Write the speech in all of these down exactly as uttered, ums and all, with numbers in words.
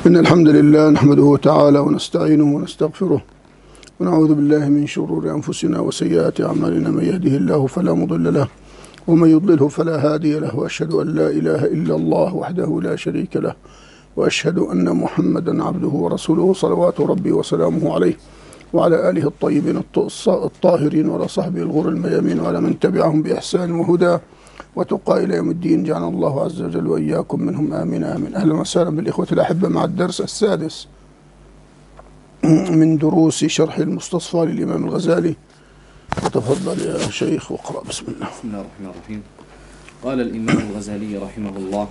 إن الحمد لله نحمده تعالى ونستعينه ونستغفره ونعوذ بالله من شرور أنفسنا وسيئات أعمالنا. من يهده الله فلا مضل له ومن يضلله فلا هادي له، وأشهد أن لا إله إلا الله وحده لا شريك له، وأشهد أن محمدا عبده ورسوله صلوات ربي وسلامه عليه وعلى آله الطيبين الطاهرين وعلى صحبه الغر الميامين وعلى من تبعهم بإحسان وهدى وتقى إلى يوم الدين. جعلنا الله عز وجل وإياكم منهم، آمين آمين. أهلا وسهلا بالإخوة الأحبة مع الدرس السادس من دروس شرح المستصفى للإمام الغزالي. وتفضل يا شيخ واقرأ. بسم الله. بسم الله الرحمن الرحيم. قال الإمام الغزالي رحمه الله.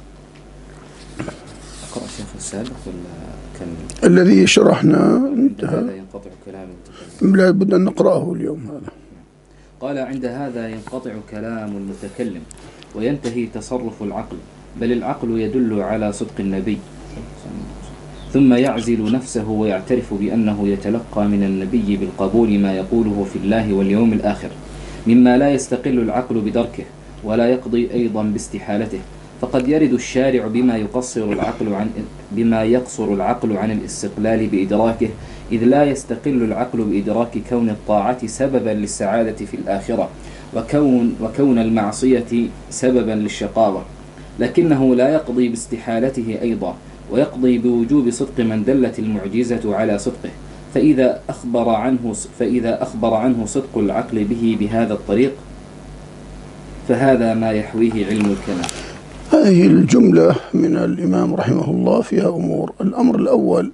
أقرأ شيخ السابق ولا كمل؟ الذي شرحنا انتهى. هذا ينقطع كلام المتكلم. لا بد أن نقرأه اليوم هذا. قال: عند هذا ينقطع كلام المتكلم وينتهي تصرف العقل، بل العقل يدل على صدق النبي، ثم يعزل نفسه ويعترف بأنه يتلقى من النبي بالقبول ما يقوله في الله واليوم الآخر، مما لا يستقل العقل بدركه ولا يقضي أيضا باستحالته. فقد يرد الشارع بما يقصر العقل عن بما يقصر العقل عن الاستقلال بإدراكه، إذ لا يستقل العقل بإدراك كون الطاعة سببا للسعادة في الآخرة وكون, وكون المعصية سببا للشقاوة، لكنه لا يقضي باستحالته أيضا، ويقضي بوجوب صدق من دلت المعجزة على صدقه. فإذا أخبر عنه فإذا أخبر عنه صدق العقل به بهذا الطريق فهذا ما يحويه علم الكلام. هذه الجملة من الإمام رحمه الله فيها أمور. الأمر الأول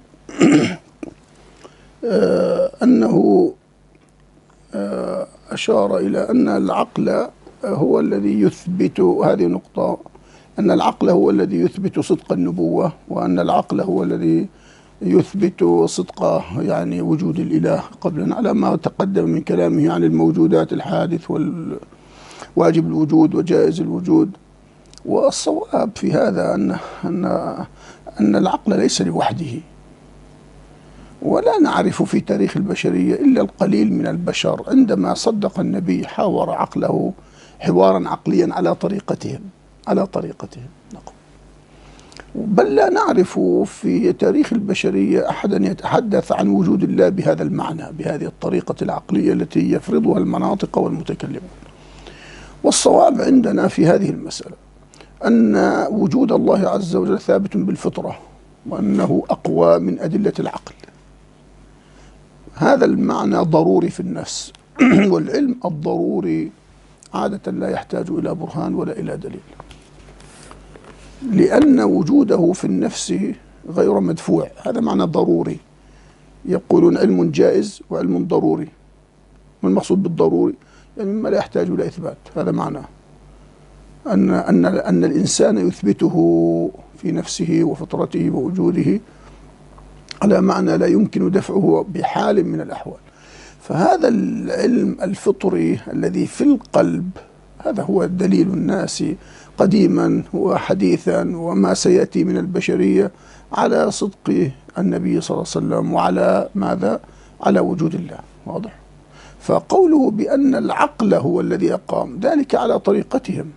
آه أنه آه أشار إلى أن العقل هو الذي يثبت هذه النقطة، أن العقل هو الذي يثبت صدق النبوة، وأن العقل هو الذي يثبت صدق يعني وجود الإله قبلا، على ما تقدم من كلامه عن الموجودات الحادث والواجب الوجود وجائز الوجود. والصواب في هذا أن أن أن العقل ليس لوحده، ولا نعرف في تاريخ البشرية إلا القليل من البشر عندما صدق النبي حاور عقله حوارا عقليا على طريقتهم على طريقتهم بل لا نعرف في تاريخ البشرية أحدا يتحدث عن وجود الله بهذا المعنى، بهذه الطريقة العقلية التي يفرضها المناطق والمتكلمون. والصواب عندنا في هذه المسألة أن وجود الله عز وجل ثابت بالفطرة، وأنه أقوى من أدلة العقل. هذا المعنى ضروري في النفس والعلم الضروري عادة لا يحتاج إلى برهان ولا إلى دليل، لأن وجوده في النفس غير مدفوع. هذا معنى ضروري. يقولون علم جائز وعلم ضروري. ما المقصود بالضروري؟ يعني مما لا يحتاج إلى إثبات. هذا معناه أن أن أن الإنسان يثبته في نفسه وفطرته ووجوده على معنى لا يمكن دفعه بحال من الأحوال. فهذا العلم الفطري الذي في القلب هذا هو دليل الناس قديما وحديثا وما سيأتي من البشرية على صدق النبي صلى الله عليه وسلم وعلى ماذا؟ على وجود الله. واضح؟ فقوله بأن العقل هو الذي أقام ذلك على طريقتهم،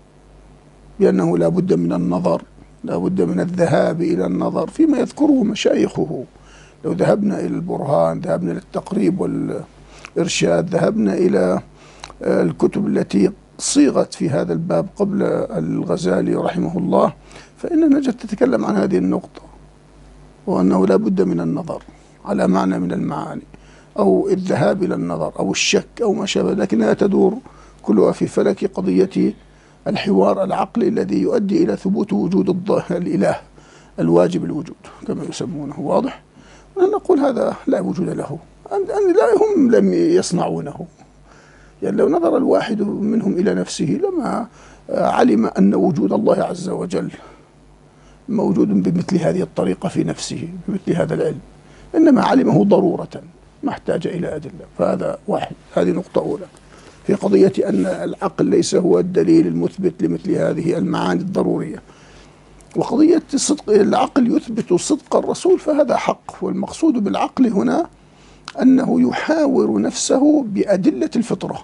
بأنه لا بد من النظر، لا بد من الذهاب إلى النظر فيما يذكره مشايخه. لو ذهبنا إلى البرهان، ذهبنا إلى التقريب والإرشاد، ذهبنا إلى الكتب التي صيغت في هذا الباب قبل الغزالي رحمه الله، فإننا نجد تتكلم عن هذه النقطة، وأنه لا بد من النظر على معنى من المعاني، أو الذهاب إلى النظر أو الشك أو ما شابه، لكنها تدور كلها في فلك قضية الحوار العقلي الذي يؤدي إلى ثبوت وجود الإله الواجب الوجود كما يسمونه. واضح؟ نقول هذا لا وجود له، أن لا هم لم يصنعونه. يعني لو نظر الواحد منهم إلى نفسه لما علم أن وجود الله عز وجل موجود بمثل هذه الطريقة في نفسه، بمثل هذا العلم، إنما علمه ضرورة ما احتاج إلى أدلة. فهذا واحد. هذه نقطة أولى في قضية أن العقل ليس هو الدليل المثبت لمثل هذه المعاني الضرورية. وقضية صدق العقل يثبت صدق الرسول فهذا حق. والمقصود بالعقل هنا أنه يحاور نفسه بأدلة الفطرة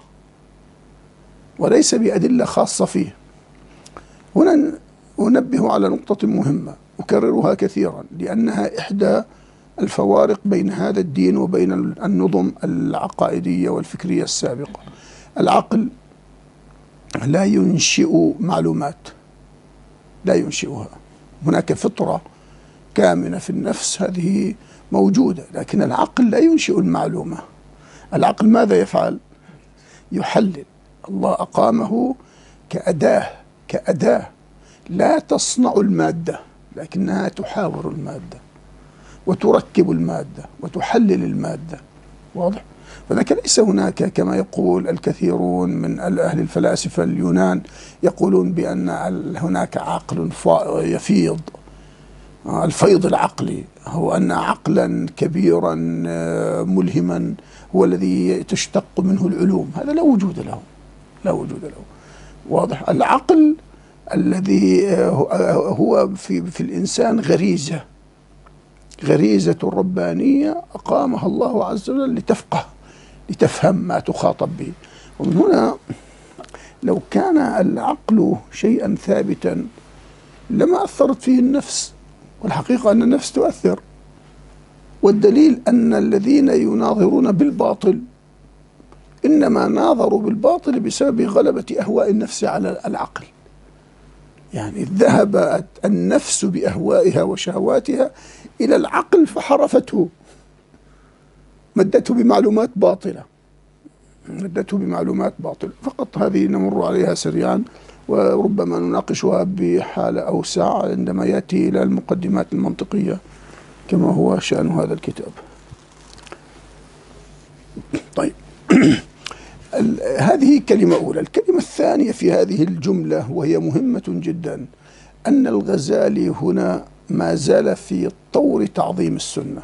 وليس بأدلة خاصة فيه. هنا أنبه على نقطة مهمة، أكررها كثيرا لأنها إحدى الفوارق بين هذا الدين وبين النظم العقائدية والفكرية السابقة. العقل لا ينشئ معلومات، لا ينشئها. هناك فطرة كامنة في النفس هذه موجودة، لكن العقل لا ينشئ المعلومة. العقل ماذا يفعل؟ يحلل. الله أقامه كأداة، كأداة لا تصنع المادة لكنها تحاور المادة وتركب المادة وتحلل المادة. واضح؟ فذلك ليس هناك كما يقول الكثيرون من أهل الفلاسفة اليونان، يقولون بأن هناك عقل يفيض، الفيض العقلي هو أن عقلا كبيرا ملهما هو الذي تشتق منه العلوم. هذا لا وجود له، لا وجود له. واضح؟ العقل الذي هو في, في الإنسان غريزة، غريزة ربانية أقامها الله عز وجل لتفقه، لتفهم ما تخاطب به. ومن هنا لو كان العقل شيئا ثابتا لما أثرت فيه النفس، والحقيقة أن النفس تؤثر. والدليل أن الذين يناظرون بالباطل إنما ناظروا بالباطل بسبب غلبة أهواء النفس على العقل. يعني ذهب النفس بأهوائها وشهواتها إلى العقل فحرفته، مدته بمعلومات باطلة، مدته بمعلومات باطلة. فقط هذه نمر عليها سريعا، وربما نناقشها بحالة أوسع عندما يأتي إلى المقدمات المنطقية كما هو شأن هذا الكتاب. طيب هذه كلمة أولى. الكلمة الثانية في هذه الجملة وهي مهمة جدا، أن الغزالي هنا ما زال في طور تعظيم السنة،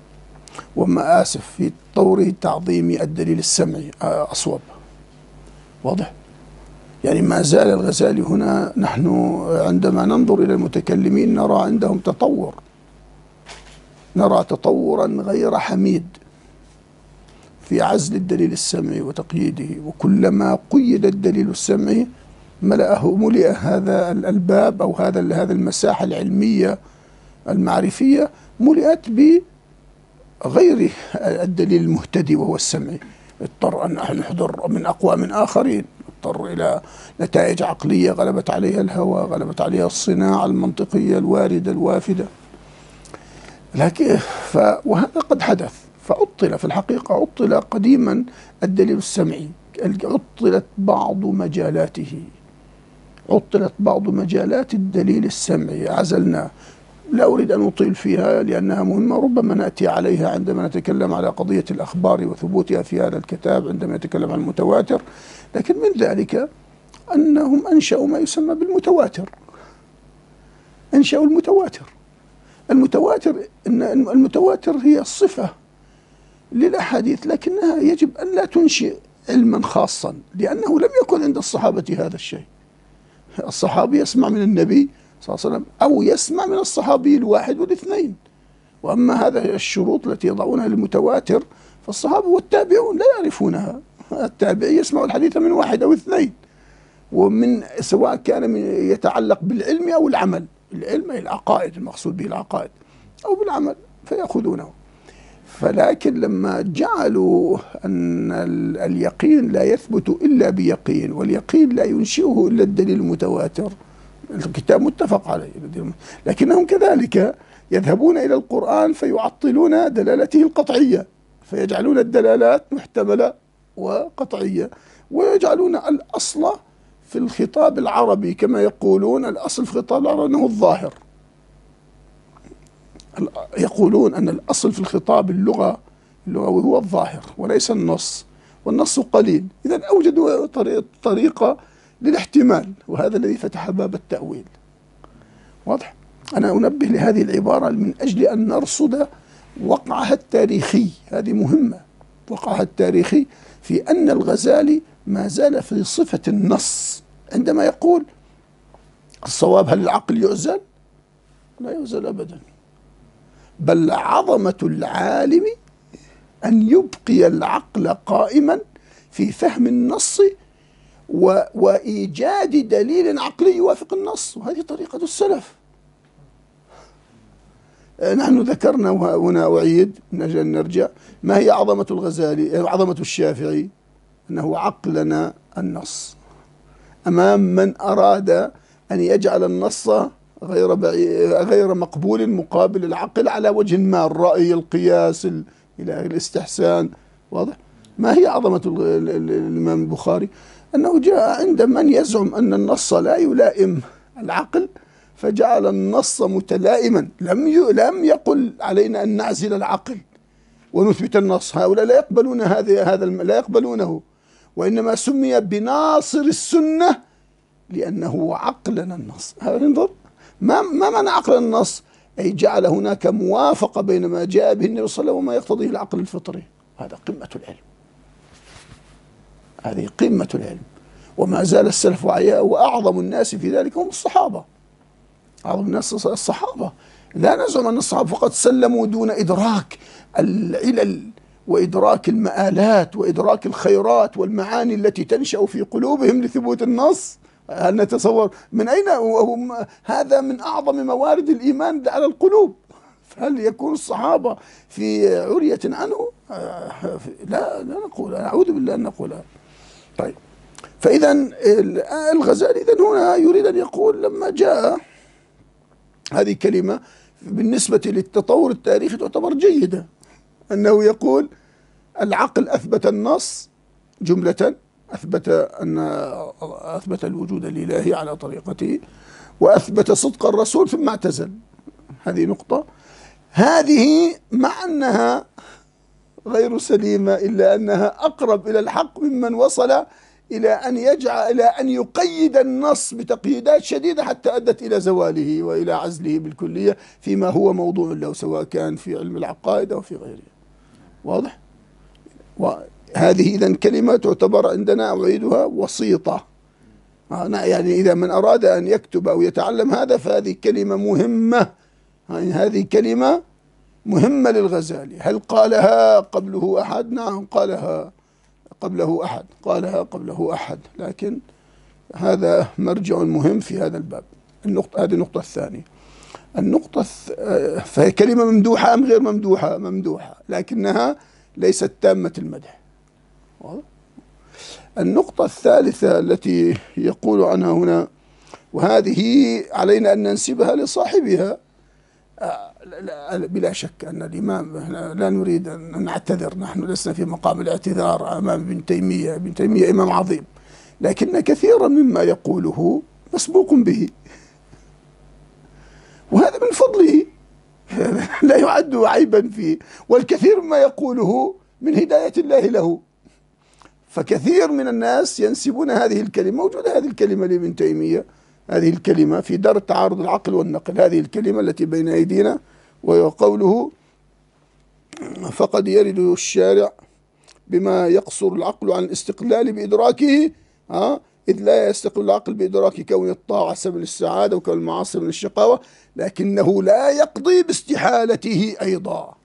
وما آسف في طور تعظيم الدليل السمعي أصوب. واضح؟ يعني ما زال الغزالي هنا، نحن عندما ننظر إلى المتكلمين نرى عندهم تطور، نرى تطورا غير حميد في عزل الدليل السمعي وتقييده. وكلما قيد الدليل السمعي ملأه ملئ هذا الباب أو هذا هذا المساحة العلمية المعرفية ملئت بغير الدليل المهتدي وهو السمعي. اضطر أن نحضر من أقوام آخرين، اضطر إلى نتائج عقلية غلبت عليها الهوى، غلبت عليها الصناعة المنطقية الواردة الوافدة. لكن ف وهذا قد حدث، فعطل في الحقيقة، عطل قديما الدليل السمعي، عطلت بعض مجالاته، عطلت بعض مجالات الدليل السمعي، عزلنا. لا أريد أن أطيل فيها لأنها مهمة، ربما نأتي عليها عندما نتكلم على قضية الأخبار وثبوتها في هذا الكتاب عندما يتكلم عن المتواتر. لكن من ذلك أنهم أنشأوا ما يسمى بالمتواتر، أنشأوا المتواتر. المتواتر إن المتواتر هي الصفة للأحاديث، لكنها يجب أن لا تنشئ علما خاصا، لأنه لم يكن عند الصحابة هذا الشيء. الصحابي يسمع من النبي صلى الله عليه وسلم أو يسمع من الصحابي الواحد والاثنين. وأما هذه الشروط التي يضعونها للمتواتر فالصحابة والتابعون لا يعرفونها. التابعي يسمع الحديث من واحد أو اثنين، ومن سواء كان من يتعلق بالعلم أو العمل، العلم أي العقائد، المقصود به العقائد، أو بالعمل فيأخذونه. فلكن لما جعلوا أن اليقين لا يثبت إلا بيقين، واليقين لا ينشئه إلا الدليل المتواتر، الكتاب متفق عليه، لكنهم كذلك يذهبون إلى القرآن فيعطلون دلالته القطعية، فيجعلون الدلالات محتملة وقطعية، ويجعلون الأصل في الخطاب العربي كما يقولون، الأصل في الخطاب العربي أنه الظاهر. يقولون أن الأصل في الخطاب اللغة اللغوي هو الظاهر وليس النص، والنص قليل. إذن أوجدوا طريقة للاحتمال، وهذا الذي فتح باب التأويل. واضح؟ أنا أنبه لهذه العبارة من أجل أن نرصد وقعها التاريخي، هذه مهمة، وقعها التاريخي في أن الغزالي ما زال في صفة النص عندما يقول الصواب هل العقل يعزل؟ لا يعزل أبدا، بل عظمة العالم أن يبقي العقل قائما في فهم النص و... وإيجاد دليل عقلي يوافق النص. وهذه طريقة السلف، نحن ذكرنا وهنا أعيد من أجل أن نرجع ما هي عظمة الغزالي عظمة الشافعي، أنه عقلنا النص أمام من أراد أن يجعل النص غير غير مقبول مقابل العقل على وجه ما، الرأي، القياس، إلى الاستحسان. واضح؟ ما هي عظمة الإمام البخاري؟ أنه جاء عند من يزعم أن النص لا يلائم العقل فجعل النص متلائما، لم لم يقل علينا أن نعزل العقل ونثبت النص، هؤلاء لا يقبلون هذا هذا لا يقبلونه، وإنما سمي بناصر السنة لأنه عقلنا النص. انظر ما ما معنى عقل النص؟ أي جعل هناك موافقة بين ما جاء به النبي صلى الله عليه وسلم وما يقتضيه العقل الفطري. هذا قمة العلم، هذه قمة العلم. وما زال السلف وأعظم الناس في ذلك هم الصحابة، أعظم الناس الصحابة. لا نزعم أن الصحابة فقط سلموا دون إدراك العلل وإدراك المآلات وإدراك الخيرات والمعاني التي تنشأ في قلوبهم لثبوت النص. هل نتصور من أين هذا؟ من أعظم موارد الإيمان على القلوب. هل يكون الصحابة في عرية عنه؟ لا لا نقول، أعوذ بالله أن نقولها. طيب، فإذا الغزالي إذن هنا يريد أن يقول لما جاء هذه كلمة بالنسبة للتطور التاريخي تعتبر جيدة، أنه يقول العقل أثبت النص جملة، أثبت أن أثبت الوجود الإلهي على طريقته، وأثبت صدق الرسول ثم اعتزل. هذه نقطة، هذه مع أنها غير سليمة إلا أنها أقرب إلى الحق ممن وصل إلى أن يجعل إلى أن يقيد النص بتقييدات شديدة حتى أدت إلى زواله وإلى عزله بالكلية فيما هو موضوع له، سواء كان في علم العقائد أو في غيره. واضح؟ وهذه إذن كلمة تعتبر عندنا أعيدها وسيطة. يعني إذا من أراد أن يكتب أو يتعلم هذا فهذه كلمة مهمة، يعني هذه كلمة مهمة للغزالي. هل قالها قبله أحد؟ نعم قالها قبله أحد، قالها قبله أحد، لكن هذا مرجع مهم في هذا الباب. النقطة هذه النقطة الثانية. النقطة فهي كلمة ممدوحة أم غير ممدوحة؟ ممدوحة، لكنها ليست تامة المدح. النقطة الثالثة التي يقول عنها هنا، وهذه علينا أن ننسبها لصاحبها بلا شك، أن الإمام لا نريد أن نعتذر، نحن لسنا في مقام الاعتذار أمام ابن تيمية، ابن تيمية إمام عظيم، لكن كثيرا مما يقوله مسبوق به، وهذا من فضله لا يعد عيبا فيه، والكثير مما يقوله من هداية الله له. فكثير من الناس ينسبون هذه الكلمة، موجودة هذه الكلمة لابن تيمية، هذه الكلمة في دار تعارض العقل والنقل، هذه الكلمة التي بين أيدينا، وقوله فقد يرد الشارع بما يقصر العقل عن الاستقلال بإدراكه، ها إذ لا يستقل العقل بإدراك كون الطاعة سبب للسعادة وكون المعاصي من الشقاوة، لكنه لا يقضي باستحالته أيضا.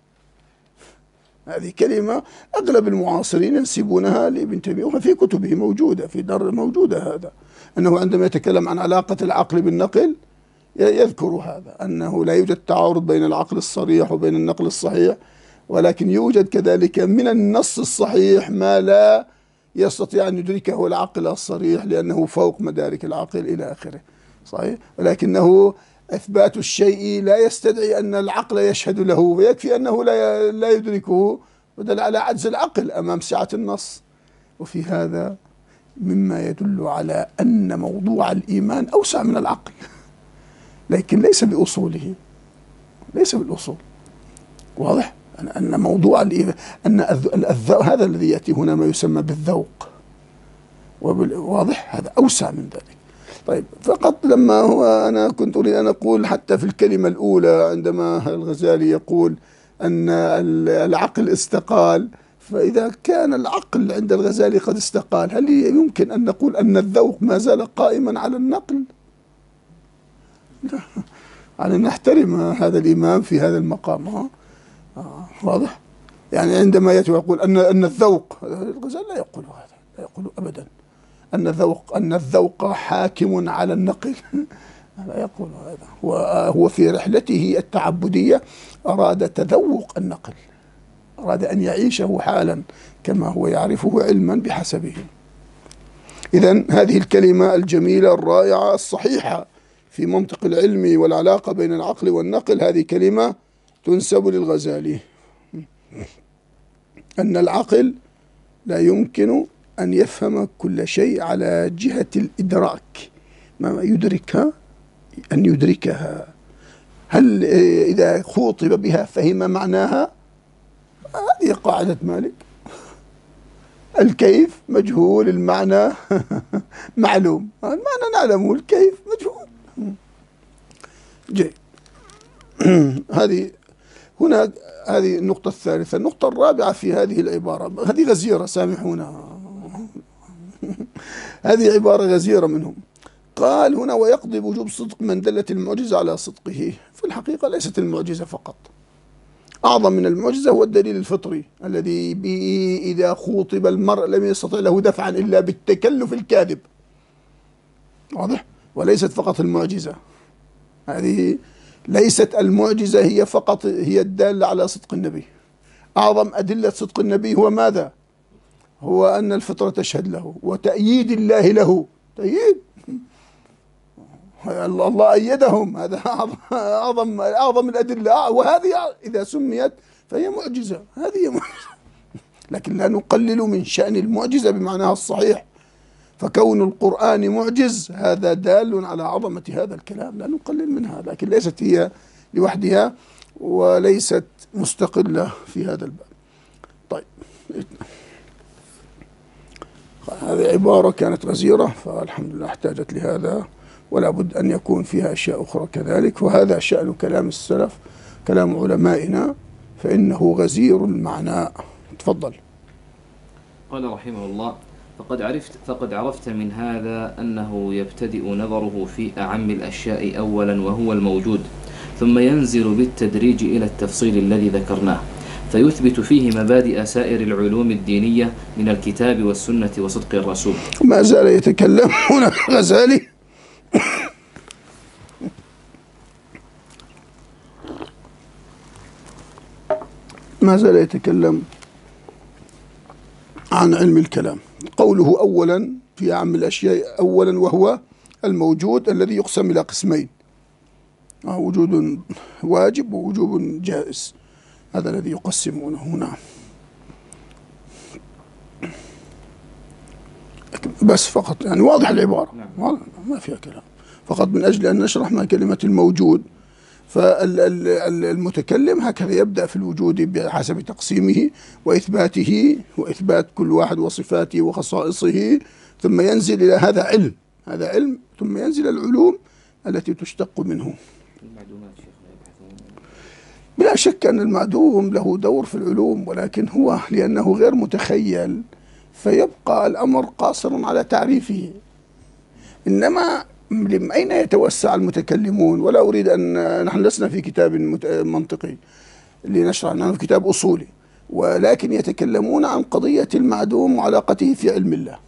هذه كلمة أغلب المعاصرين ينسبونها لابن تيمية، وفي كتبه موجودة، في در موجودة هذا، أنه عندما يتكلم عن علاقة العقل بالنقل يذكر هذا، أنه لا يوجد تعارض بين العقل الصريح وبين النقل الصحيح، ولكن يوجد كذلك من النص الصحيح ما لا يستطيع أن يدركه العقل الصريح لأنه فوق مدارك العقل إلى آخره. صحيح، ولكنه إثبات الشيء لا يستدعي أن العقل يشهد له، ويكفي أنه لا لا يدركه، ودل على عجز العقل أمام سعة النص. وفي هذا مما يدل على أن موضوع الإيمان أوسع من العقل، لكن ليس بأصوله، ليس بالأصول. واضح؟ أن موضوع الإيمان، أن الذوق هذا الذي يأتي هنا ما يسمى بالذوق، واضح؟ هذا أوسع من ذلك. طيب، فقط لما هو أنا كنت أريد أن أقول حتى في الكلمة الأولى عندما الغزالي يقول أن العقل استقال، فإذا كان العقل عند الغزالي قد استقال، هل يمكن أن نقول أن الذوق ما زال قائما على النقل؟ لا، يعني نحترم هذا الإمام في هذا المقام. ها؟ آه، واضح؟ يعني عندما يأتي ويقول أن أن الذوق، الغزالي لا يقول هذا، لا يقول أبدا أن الذوق أن الذوق حاكم على النقل. لا يقول هذا. وهو في رحلته التعبدية أراد تذوق النقل، أراد أن يعيشه حالا كما هو يعرفه علما بحسبه. إذن هذه الكلمة الجميلة الرائعة الصحيحة في منطق العلم والعلاقة بين العقل والنقل، هذه كلمة تنسب للغزالي، أن العقل لا يمكن أن يفهم كل شيء على جهة الإدراك، ما يدركها أن يدركها. هل إذا خوطب بها فهم معناها؟ هذه قاعدة مالك، الكيف مجهول، المعنى معلوم، المعنى نعلمه، الكيف مجهول. جيد. هذه هنا هذه النقطة الثالثة. النقطة الرابعة في هذه العبارة، هذه غزيرة سامحونا، هذه عبارة غزيرة منهم. قال هنا ويقضي بوجوب صدق من دلت المعجزة على صدقه. في الحقيقة ليست المعجزة فقط، أعظم من المعجزة هو الدليل الفطري الذي به إذا خوطب المرء لم يستطع له دفعا إلا بالتكلف الكاذب، واضح؟ وليست فقط المعجزة، هذه ليست المعجزة هي فقط هي الدالة على صدق النبي. أعظم أدلة صدق النبي هو ماذا؟ هو أن الفطرة تشهد له، وتأييد الله له، تأييد الله أيدهم، هذا أعظم أعظم الأدلة، وهذه إذا سميت فهي معجزة، هذه هي معجزة. لكن لا نقلل من شأن المعجزة بمعناها الصحيح، فكون القرآن معجز هذا دال على عظمة هذا الكلام، لا نقلل منها، لكن ليست هي لوحدها وليست مستقلة في هذا الباب. طيب، هذه عبارة كانت غزيرة فالحمد لله احتاجت لهذا، ولا بد أن يكون فيها أشياء أخرى كذلك، وهذا شأن كلام السلف، كلام علمائنا، فإنه غزير المعنى. تفضل. قال رحمه الله: فقد عرفت فقد عرفت من هذا أنه يبتدئ نظره في أعم الأشياء أولا وهو الموجود، ثم ينزل بالتدريج إلى التفصيل الذي ذكرناه، فيثبت فيه مبادئ سائر العلوم الدينية من الكتاب والسنة وصدق الرسول. ما زال يتكلم هنا الغزالي ما زال يتكلم عن علم الكلام. قوله أولا في أعم الأشياء أولا وهو الموجود الذي يقسم إلى قسمين، وجود واجب ووجوب جائز، هذا الذي يقسمونه هنا. بس فقط يعني واضح العبارة، ما فيها كلام، فقط من أجل أن نشرح ما كلمة الموجود. فالمتكلم هكذا يبدأ في الوجود بحسب تقسيمه وإثباته وإثبات كل واحد وصفاته وخصائصه، ثم ينزل إلى هذا علم، هذا علم، ثم ينزل العلوم التي تشتق منه. بلا شك أن المعدوم له دور في العلوم، ولكن هو لأنه غير متخيل فيبقى الأمر قاصرا على تعريفه. إنما من أين يتوسع المتكلمون؟ ولا أريد أن نحن لسنا في كتاب منطقي لنشرح، نحن في كتاب أصولي، ولكن يتكلمون عن قضية المعدوم وعلاقته في علم الله،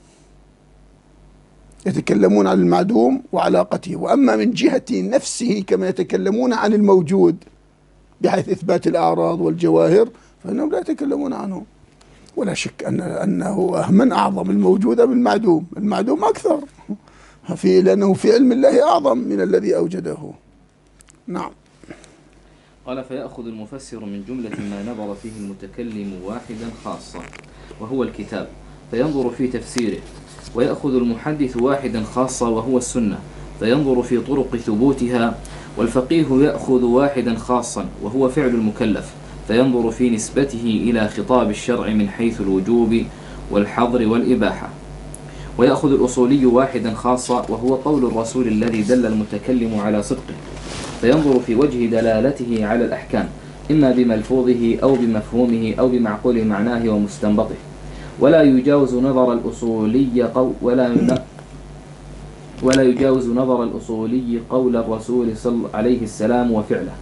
يتكلمون عن المعدوم وعلاقته. وأما من جهة نفسه كما يتكلمون عن الموجود بحيث إثبات الأعراض والجواهر فإنهم لا يتكلمون عنه. ولا شك أن أنه من أعظم الموجود أم المعدوم؟ المعدوم أكثر، في لأنه في علم الله أعظم من الذي أوجده. نعم. قال: فيأخذ المفسر من جملة ما نظر فيه المتكلم واحدا خاصا وهو الكتاب فينظر في تفسيره، ويأخذ المحدث واحدا خاصا وهو السنة فينظر في طرق ثبوتها، والفقيه يأخذ واحدا خاصا وهو فعل المكلف فينظر في نسبته إلى خطاب الشرع من حيث الوجوب والحظر والإباحة، ويأخذ الأصولي واحدا خاصا وهو قول الرسول الذي دل المتكلم على صدقه فينظر في وجه دلالته على الأحكام إما بملفوظه أو بمفهومه أو بمعقول معناه ومستنبطه، ولا يجاوز نظر الأصولي قو ولا ولا يجاوز نظر الأصولي قول الرسول صلى عليه السلام وفعله،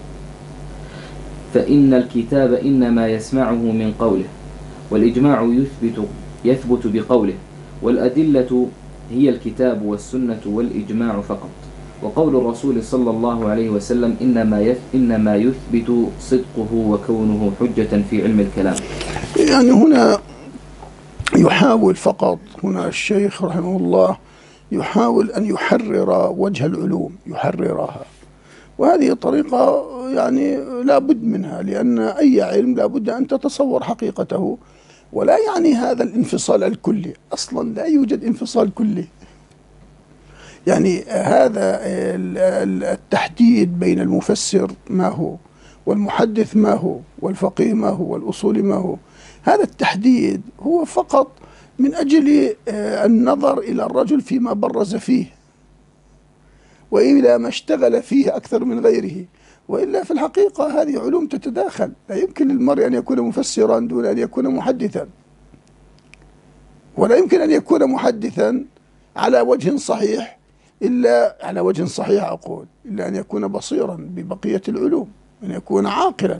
فإن الكتاب إنما يسمعه من قوله، والإجماع يثبت يثبت بقوله، والأدلة هي الكتاب والسنة والإجماع فقط. وقول الرسول صلى الله عليه وسلم إنما إنما يثبت صدقه وكونه حجة في علم الكلام. يعني هنا يحاول فقط، هنا الشيخ رحمه الله يحاول أن يحرر وجه العلوم، يحررها، وهذه طريقة يعني لا بد منها، لأن أي علم لا بد أن تتصور حقيقته، ولا يعني هذا الانفصال الكلي، أصلا لا يوجد انفصال كلي. يعني هذا التحديد بين المفسر ما هو، والمحدث ما هو، والفقيه ما هو، والأصولي ما هو، هذا التحديد هو فقط من أجل النظر إلى الرجل فيما برز فيه، وإلى ما اشتغل فيه أكثر من غيره، وإلا في الحقيقة هذه علوم تتداخل، لا يمكن للمرء أن يكون مفسرا دون أن يكون محدثا، ولا يمكن أن يكون محدثا على وجه صحيح إلا على وجه صحيح أقول إلا أن يكون بصيرا ببقية العلوم، أن يكون عاقلا.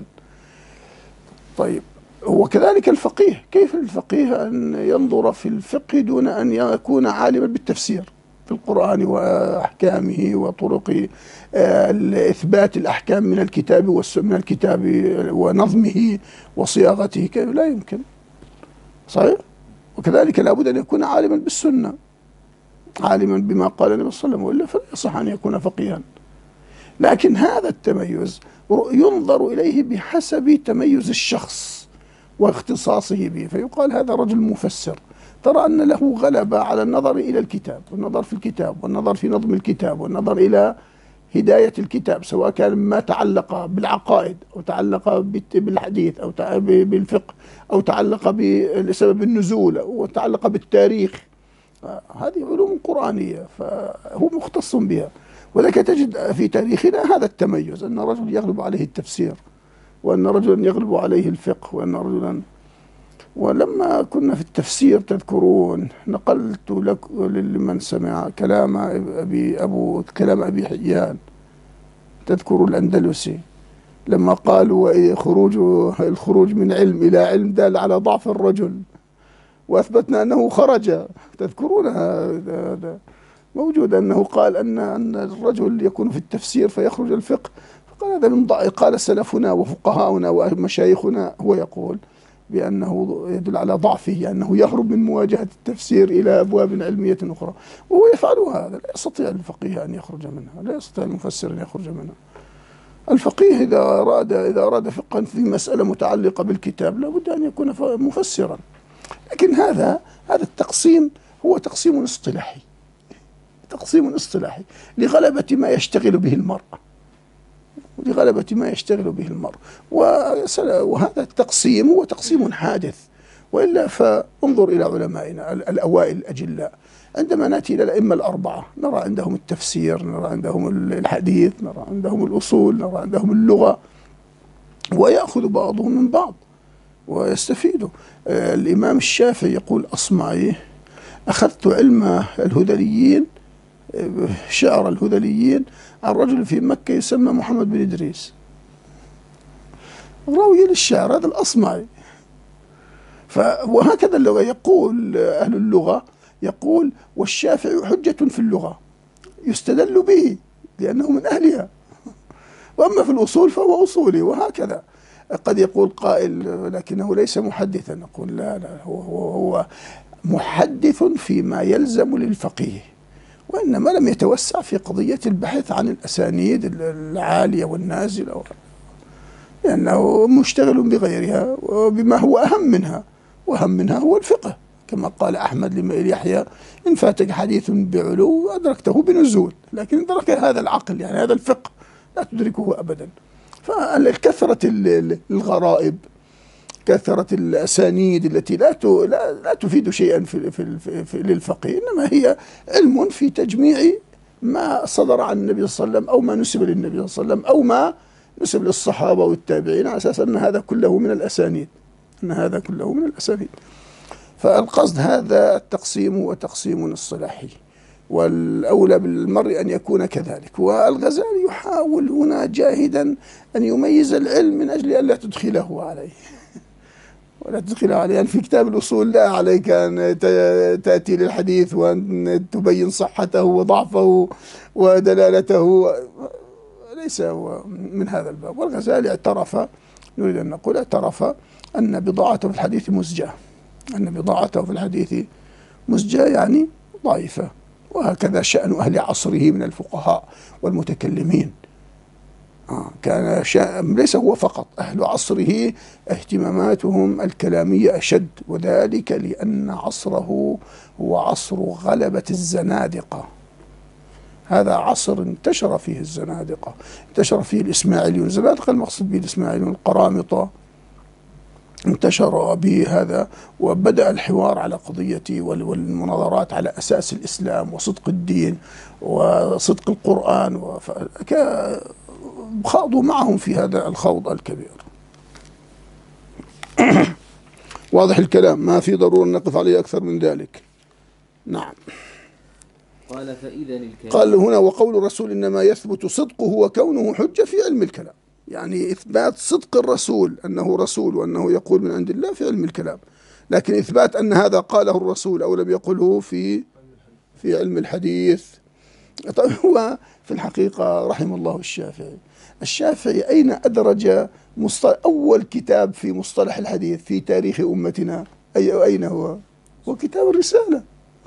طيب، وكذلك الفقيه، كيف الفقيه أن ينظر في الفقه دون أن يكون عالما بالتفسير في القرآن وأحكامه وطرق إثبات الأحكام من الكتاب من الكتاب ونظمه وصياغته؟ كيف؟ لا يمكن. صحيح. وكذلك لابد أن يكون عالما بالسنة، عالما بما قال النبي صلى الله عليه وسلم، وإلا فلا يصح أن يكون فقيها. لكن هذا التميز ينظر إليه بحسب تميز الشخص واختصاصه به، فيقال هذا رجل مفسر، ترى أن له غلبة على النظر إلى الكتاب، والنظر في الكتاب، والنظر في نظم الكتاب، والنظر إلى هداية الكتاب، سواء كان ما تعلق بالعقائد أو تعلق بالحديث أو بالفقه أو تعلق بسبب النزول أو تعلق بالتاريخ. هذه علوم قرآنية فهو مختص بها، ولذلك تجد في تاريخنا هذا التميز، أن رجل يغلب عليه التفسير، وأن رجلا يغلب عليه الفقه، وأن رجلا. ولما كنا في التفسير تذكرون، نقلت لك لمن سمع كلام أبي أبو كلام أبي حيان، تذكر الأندلسي لما قالوا خروج الخروج من علم إلى علم دال على ضعف الرجل، وأثبتنا أنه خرج. تذكرون هذا موجود، أنه قال أن أن الرجل يكون في التفسير فيخرج الفقه، فقال هذا من ضعف. قال سلفنا وفقهاؤنا ومشايخنا هو يقول بأنه يدل على ضعفه، أنه يعني يهرب من مواجهة التفسير إلى أبواب علمية أخرى، وهو يفعل هذا. لا يستطيع الفقيه أن يخرج منها، لا يستطيع المفسر أن يخرج منها. الفقيه إذا أراد إذا أراد فقها في مسألة متعلقة بالكتاب لابد أن يكون مفسرا. لكن هذا هذا التقسيم هو تقسيم اصطلاحي، تقسيم اصطلاحي لغلبة ما يشتغل به المرء، لغلبة ما يشتغل به المرء، وهذا التقسيم هو تقسيم حادث. وإلا فانظر إلى علمائنا الأوائل الأجلاء، عندما نأتي إلى الأئمة الأربعة نرى عندهم التفسير، نرى عندهم الحديث، نرى عندهم الأصول، نرى عندهم اللغة، ويأخذ بعضهم من بعض ويستفيدوا. الإمام الشافعي يقول أصمعي: أخذت علم الهذليين، شعر الهذليين، عن رجل في مكة يسمى محمد بن إدريس، راوي للشعر، هذا الأصمعي. وهكذا اللغة، يقول أهل اللغة، يقول والشافعي حجة في اللغة يستدل به لأنه من أهلها، وأما في الأصول فهو أصولي. وهكذا قد يقول قائل لكنه ليس محدثا، نقول لا لا، هو, هو, هو محدث فيما يلزم للفقيه، وإنما لم يتوسع في قضية البحث عن الأسانيد العالية والنازلة، لأنه مشتغل بغيرها وبما هو أهم منها، وأهم منها هو الفقه، كما قال أحمد لمائل يحيى: إن فاتك حديث بعلو أدركته بنزول، لكن إن أدرك هذا العقل يعني هذا الفقه لا تدركه أبدا. فكثرة الغرائب، كثرة الأسانيد التي لا لا, لا تفيد شيئا في, في, في, في للفقيه، إنما هي علم في تجميع ما صدر عن النبي صلى الله عليه وسلم، أو ما نسب للنبي صلى الله عليه وسلم، أو ما نسب للصحابة والتابعين، على أساس أن هذا كله من الأسانيد، أن هذا كله من الأسانيد. فالقصد هذا التقسيم هو تقسيم اصطلاحي، والأولى بالمرء أن يكون كذلك. والغزالي يحاول هنا جاهدا أن يميز العلم من أجل أن لا تدخله عليه، ولا تدخل عليه. يعني في كتاب الأصول لا عليك أن تأتي للحديث وأن تبين صحته وضعفه ودلالته، ليس هو من هذا الباب. والغزالي اعترف، نريد أن نقول اعترف أن بضاعته في الحديث مزجاة، أن بضاعته في الحديث مزجاة يعني ضعيفة. وهكذا شأن أهل عصره من الفقهاء والمتكلمين. آه كان شأن ليس هو فقط، أهل عصره اهتماماتهم الكلامية أشد، وذلك لأن عصره هو عصر غلبة الزنادقة. هذا عصر انتشر فيه الزنادقة، انتشر فيه الإسماعيليون. الزنادقة المقصود به الإسماعيليون، القرامطة، انتشر به هذا، وبدأ الحوار على قضية والمناظرات على أساس الإسلام وصدق الدين وصدق القرآن، خاضوا معهم في هذا الخوض الكبير. واضح الكلام، ما في ضرورة نقف عليه أكثر من ذلك. نعم. قال فإذا الكلام، قال هنا وقول الرسول إنما يثبت صدقه وكونه حجة في علم الكلام، يعني إثبات صدق الرسول أنه رسول وأنه يقول من عند الله في علم الكلام، لكن إثبات أن هذا قاله الرسول أو لم يقله في في علم الحديث. طيب هو في الحقيقة رحم الله الشافعي، الشافعي أين أدرج أول كتاب في مصطلح الحديث في تاريخ أمتنا؟ أي أين هو؟ هو كتاب الرسالة.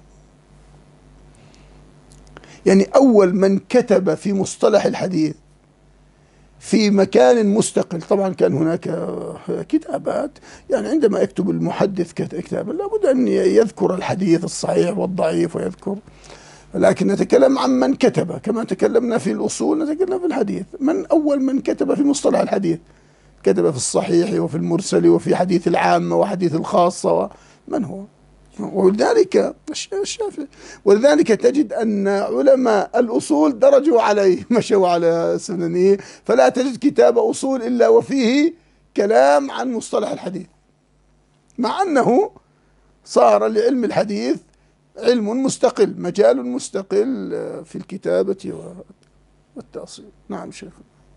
يعني أول من كتب في مصطلح الحديث في مكان مستقل. طبعا كان هناك كتابات، يعني عندما يكتب المحدث كتابا لابد أن يذكر الحديث الصحيح والضعيف ويذكر، لكن نتكلم عن من كتب كما تكلمنا في الأصول، نتكلم في الحديث. من أول من كتب في مصطلح الحديث؟ كتب في الصحيح وفي المرسل وفي حديث العامة وحديث الخاصة، من هو؟ ولذلك الشافعي، ولذلك تجد أن علماء الأصول درجوا عليه، مشوا على سننه، فلا تجد كتاب أصول إلا وفيه كلام عن مصطلح الحديث، مع أنه صار لعلم الحديث علم مستقل، مجال مستقل في الكتابة والتأصيل. نعم شيخ.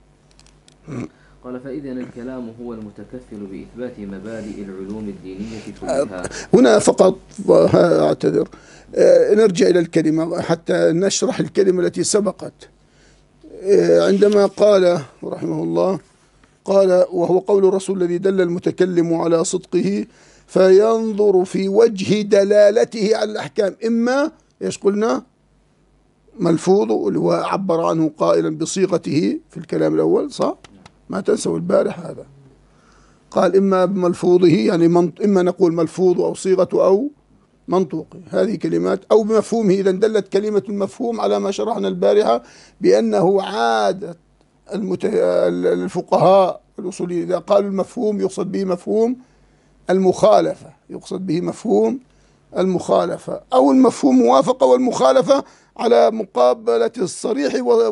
قال فإذا الكلام هو المتكفل بإثبات مبادئ العلوم الدينية كلها. هنا فقط أعتذر، نرجع إلى الكلمة حتى نشرح الكلمة التي سبقت. عندما قال رحمه الله، قال وهو قول الرسول الذي دل المتكلم على صدقه فينظر في وجه دلالته على الأحكام، إما إيش قلنا؟ ملفوظ اللي هو عبر عنه قائلا بصيغته في الكلام الأول، صح؟ ما تنسوا البارح هذا. قال إما بملفوظه، يعني إما نقول ملفوظ أو صيغة أو منطوقي، هذه كلمات، أو بمفهومه. إذا دلت كلمة المفهوم على ما شرحنا البارحة بأنه عادة المت... الفقهاء الأصوليين إذا قالوا المفهوم يقصد به مفهوم المخالفة، يقصد به مفهوم المخالفة أو المفهوم موافقة، والمخالفة على مقابلة الصريح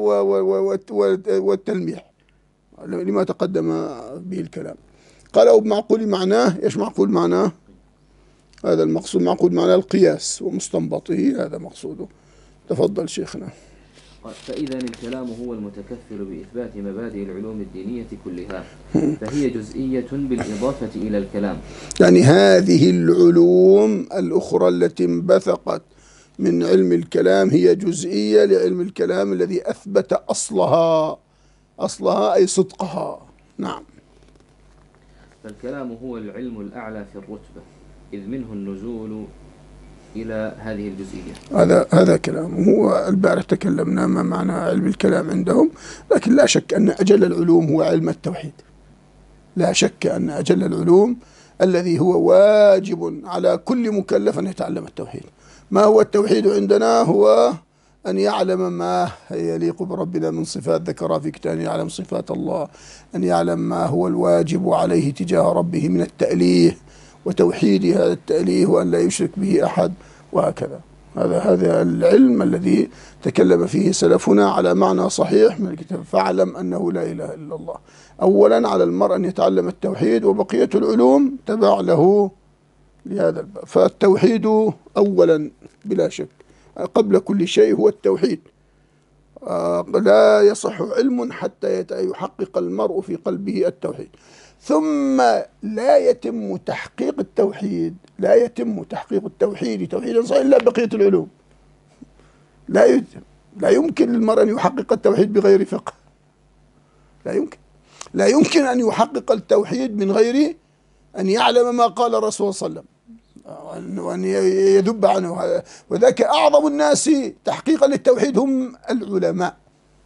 والتلميح لما تقدم به الكلام. قال أو بمعقول معناه. إيش معقول معناه؟ هذا المقصود، معقول معناه القياس ومستنبطه، هذا مقصوده. تفضل شيخنا. فإذا الكلام هو المتكفل بإثبات مبادئ العلوم الدينية كلها، فهي جزئية بالإضافة إلى الكلام. يعني هذه العلوم الأخرى التي انبثقت من علم الكلام هي جزئية لعلم الكلام الذي أثبت أصلها، أصلها أي صدقها. نعم. فالكلام هو العلم الأعلى في الرتبة، إذ منه النزول إلى هذه الجزئية. هذا هذا كلام. هو البارح تكلمنا ما معنى علم الكلام عندهم، لكن لا شك أن أجل العلوم هو علم التوحيد. لا شك أن أجل العلوم الذي هو واجب على كل مكلف أن يتعلم التوحيد. ما هو التوحيد عندنا؟ هو أن يعلم ما يليق بربنا من صفات ذكرها في كتابه، يعلم صفات الله، أن يعلم ما هو الواجب عليه تجاه ربه من التأليه وتوحيد هذا التأليه وأن لا يشرك به أحد، وهكذا. هذا هذا العلم الذي تكلم فيه سلفنا على معنى صحيح من الكتاب. فاعلم أنه لا إله إلا الله. أولا على المرء أن يتعلم التوحيد، وبقية العلوم تبع له لهذا الباب. فالتوحيد أولا بلا شك قبل كل شيء هو التوحيد. لا يصح علم حتى يحقق المرء في قلبه التوحيد. ثم لا يتم تحقيق التوحيد لا يتم تحقيق التوحيد توحيدا صحيحا إلا بقية العلوم. لا يتم لا يمكن للمرء أن يحقق التوحيد بغير فقه. لا يمكن لا يمكن أن يحقق التوحيد من غير أن يعلم ما قال الرسول صلى الله عليه وسلم وأن يذب عنه. وذاك أعظم الناس تحقيقا للتوحيد هم العلماء،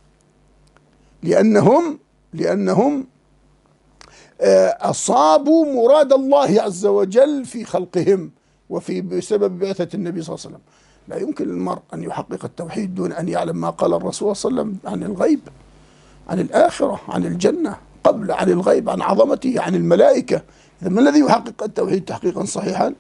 لأنهم لأنهم أصابوا مراد الله عز وجل في خلقهم وفي بسبب بعثة النبي صلى الله عليه وسلم. لا يمكن للمرء أن يحقق التوحيد دون أن يعلم ما قال الرسول صلى الله عليه وسلم عن الغيب، عن الآخرة، عن الجنة، قبل عن الغيب، عن عظمته، عن الملائكة. إذا ما الذي يحقق التوحيد تحقيقا صحيحا؟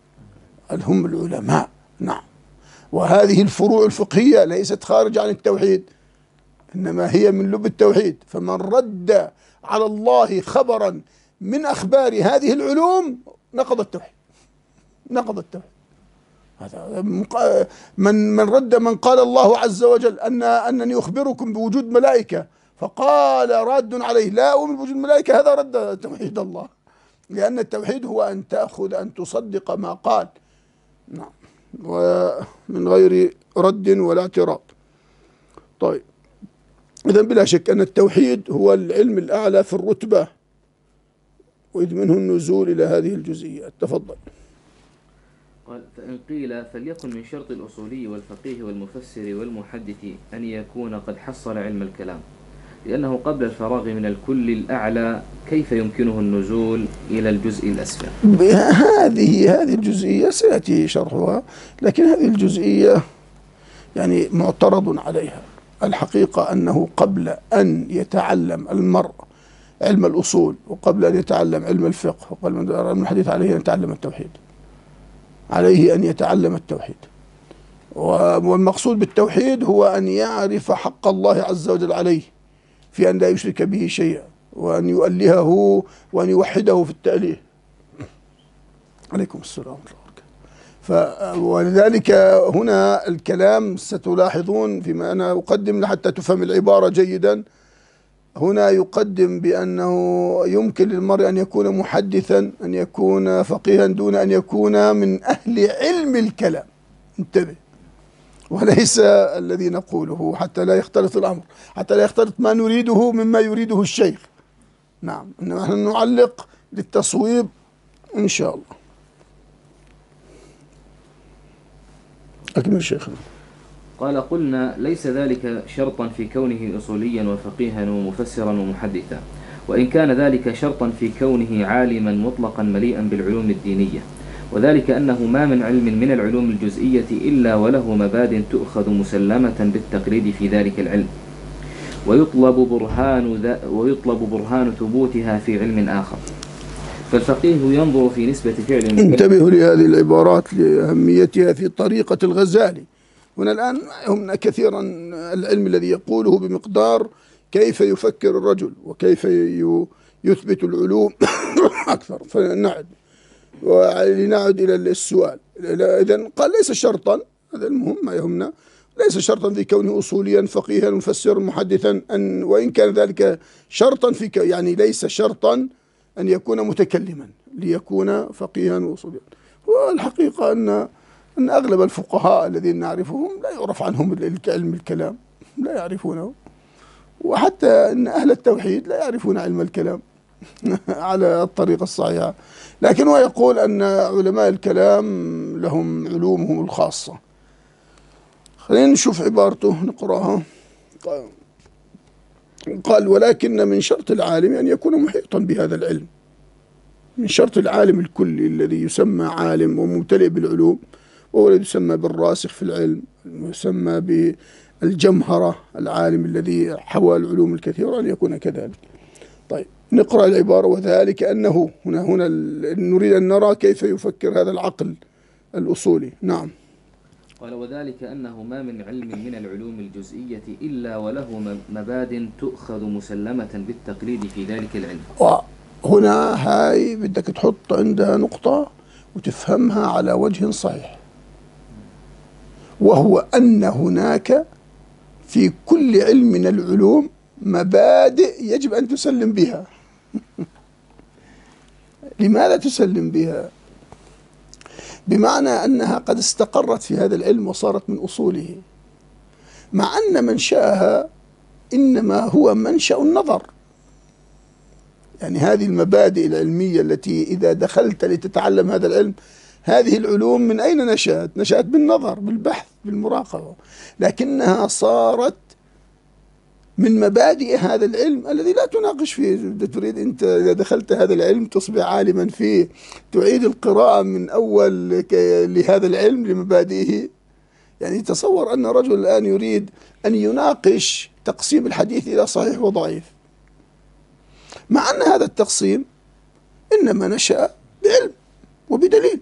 هم العلماء. نعم. وهذه الفروع الفقهية ليست خارجة عن التوحيد، إنما هي من لب التوحيد. فمن رد على الله خبرا من أخبار هذه العلوم نقض التوحيد نقض التوحيد هذا من من رد من قال الله عز وجل أن أنني أخبركم بوجود ملائكة فقال راد عليه لا أؤمن بوجود الملائكة، هذا رد توحيد الله، لأن التوحيد هو أن تأخذ أن تصدق ما قال. نعم. ومن غير رد ولا اعتراض. طيب، إذن بلا شك أن التوحيد هو العلم الأعلى في الرتبة، وإذ منه النزول إلى هذه الجزئيات. تفضل. قال: فإن قيل فليكن من شرط الأصولي والفقيه والمفسر والمحدث أن يكون قد حصل علم الكلام، لأنه قبل الفراغ من الكل الأعلى كيف يمكنه النزول إلى الجزء الأسفل؟ هذه هذه الجزئية سيأتي شرحها، لكن هذه الجزئية يعني معترض عليها. الحقيقة أنه قبل أن يتعلم المرء علم الأصول وقبل أن يتعلم علم الفقه وقبل أن الحديث عليه أن يتعلم التوحيد عليه أن يتعلم التوحيد. والمقصود بالتوحيد هو أن يعرف حق الله عز وجل عليه في أن لا يشرك به شيئا، وأن يؤلهه وأن يوحده في التأليه. عليكم السلام ورحمة الله وبركاته. ولذلك هنا الكلام ستلاحظون فيما أنا أقدم حتى تفهم العبارة جيدا. هنا يقدم بأنه يمكن للمرء أن يكون محدثا، أن يكون فقيها، دون أن يكون من أهل علم الكلام. انتبه، وليس الذي نقوله، حتى لا يختلط الأمر، حتى لا يختلط ما نريده مما يريده الشيخ. نعم، إنما نحن نعلق للتصويب إن شاء الله. أكمل شيخنا. قال: قلنا ليس ذلك شرطا في كونه أصوليا وفقيها ومفسرا ومحدثا، وإن كان ذلك شرطا في كونه عالما مطلقا مليئا بالعلوم الدينية، وذلك أنه ما من علم من العلوم الجزئية إلا وله مباد تؤخذ مسلمة بالتقليد في ذلك العلم، ويطلب برهان, ويطلب برهان ثبوتها في علم آخر. فالفقيه ينظر في نسبة فعل. انتبهوا لهذه العبارات لأهميتها في طريقة الغزالي. هنا الآن يهمنا كثيرا العلم الذي يقوله بمقدار كيف يفكر الرجل وكيف يثبت العلوم أكثر. فنعد ولنعد إلى السؤال. إذن قال ليس شرطا، هذا المهم ما يهمنا، ليس شرطا في كونه أصوليا فقيها مفسرا محدثا، أن وإن كان ذلك شرطا في يعني ليس شرطا أن يكون متكلما ليكون فقيها وأصوليا. والحقيقة أن أن أغلب الفقهاء الذين نعرفهم لا يعرف عنهم علم الكلام، لا يعرفونه، وحتى أن أهل التوحيد لا يعرفون علم الكلام على الطريقة الصحيحة. لكن هو يقول أن علماء الكلام لهم علومهم الخاصة. خلينا نشوف عبارته نقرأها. قال: ولكن من شرط العالم أن يكون محيطا بهذا العلم. من شرط العالم الكلي الذي يسمى عالم وممتلئ بالعلوم، وهو الذي يسمى بالراسخ في العلم، يسمى بالجمهرة، العالم الذي حوى العلوم الكثيرة، أن يكون كذلك. طيب نقرأ العبارة: وذلك أنه هنا هنا نريد أن نرى كيف يفكر هذا العقل الأصولي. نعم. قال: وذلك أنه ما من علم من العلوم الجزئية إلا وله مباد تؤخذ مسلمة بالتقليد في ذلك العلم. وهنا هاي بدك تحط عندها نقطة وتفهمها على وجه صحيح، وهو أن هناك في كل علم من العلوم مبادئ يجب أن تسلم بها. لماذا تسلم بها؟ بمعنى أنها قد استقرت في هذا العلم وصارت من أصوله، مع أن منشأها إنما هو منشأ النظر. يعني هذه المبادئ العلمية التي إذا دخلت لتتعلم هذا العلم، هذه العلوم من أين نشأت؟ نشأت بالنظر، بالبحث، بالمراقبة، لكنها صارت من مبادئ هذا العلم الذي لا تناقش فيه. تريد أنت إذا دخلت هذا العلم تصبح عالما فيه، تعيد القراءة من أول لهذا العلم لمبادئه. يعني تصور أن رجل الآن يريد أن يناقش تقسيم الحديث إلى صحيح وضعيف، مع أن هذا التقسيم إنما نشأ بعلم وبدليل.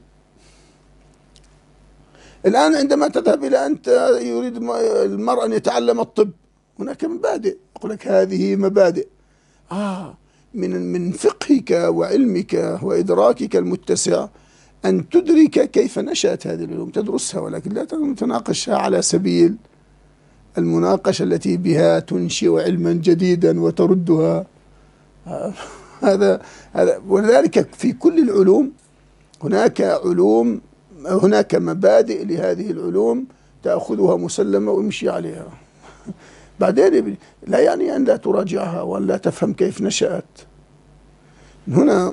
الآن عندما تذهب إلى أنت يريد المرء أن يتعلم الطب، هناك مبادئ، أقول لك هذه مبادئ آه من من فقهك وعلمك وإدراكك المتسع أن تدرك كيف نشأت هذه العلوم، تدرسها، ولكن لا تناقشها على سبيل المناقشة التي بها تنشئ علما جديدا وتردها. آه هذا هذا ولذلك في كل العلوم هناك علوم، هناك مبادئ لهذه العلوم تأخذها مسلمة وامشي عليها. بعدين لا يعني أن لا تراجعها وأن لا تفهم كيف نشأت. هنا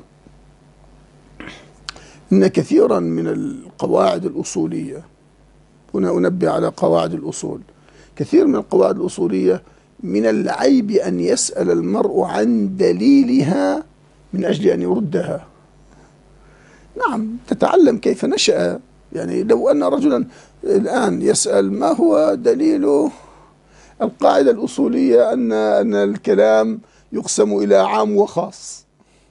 إن كثيرا من القواعد الأصولية، هنا أنبه على قواعد الأصول، كثير من القواعد الأصولية من العيب أن يسأل المرء عن دليلها من أجل أن يردها. نعم تتعلم كيف نشأ. يعني لو أن رجلا الآن يسأل ما هو دليل القاعدة الأصولية أن أن الكلام يقسم إلى عام وخاص،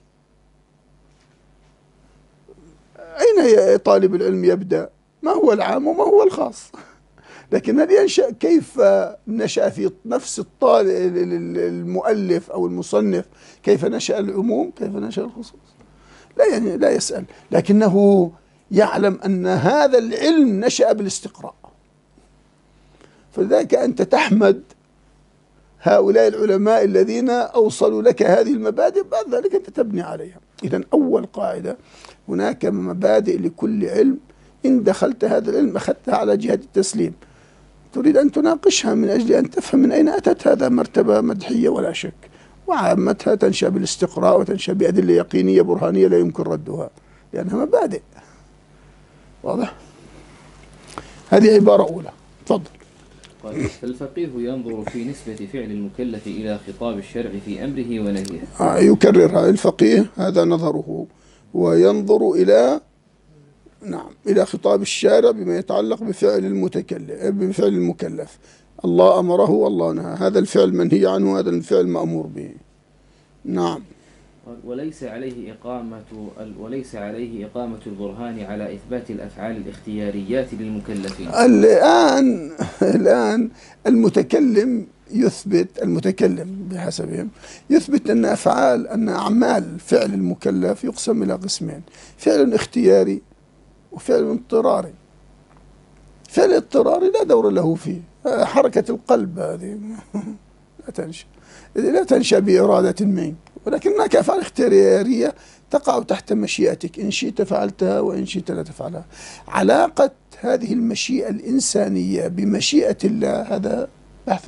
أين طالب العلم يبدأ؟ ما هو العام وما هو الخاص؟ لكن هل ينشأ كيف نشأ في نفس الطالب المؤلف أو المصنف كيف نشأ العموم، كيف نشأ الخصوص؟ لا يعني لا يسأل، لكنه يعلم أن هذا العلم نشأ بالاستقراء. فلذلك أنت تحمد هؤلاء العلماء الذين أوصلوا لك هذه المبادئ، بعد ذلك أنت تبني عليها. إذن أول قاعدة، هناك مبادئ لكل علم، إن دخلت هذا العلم أخذتها على جهة التسليم، تريد أن تناقشها من أجل أن تفهم من أين أتت، هذا مرتبة مدحية ولا شك، وعامتها تنشأ بالاستقراء وتنشأ بأدلة يقينية برهانية لا يمكن ردها لأنها مبادئ. واضح؟ هذه عبارة أولى. تفضل. قال: فالفقيه ينظر في نسبة فعل المكلف إلى خطاب الشرع في أمره ونهيه. آه يكررها الفقيه، هذا نظره، وينظر إلى نعم إلى خطاب الشارع بما يتعلق بفعل المتكلم، بفعل المكلف. الله أمره والله نهى، هذا الفعل منهي عنه، هذا الفعل مأمور به. نعم. وليس عليه إقامة وليس عليه إقامة البرهان على إثبات الأفعال الاختياريات للمكلفين. الآن الآن المتكلم يثبت، المتكلم بحسبهم يثبت أن أفعال أن أعمال فعل المكلف يقسم إلى قسمين: فعل اختياري وفعل اضطراري. فعل اضطراري لا دور له فيه، حركة القلب هذه لا تنشأ لا تنشأ بإرادة منك، ولكن هناك أفعال اختيارية تقع تحت مشيئتك، إن شئت فعلتها وإن شئت لا تفعلها. علاقة هذه المشيئة الإنسانية بمشيئة الله هذا بحث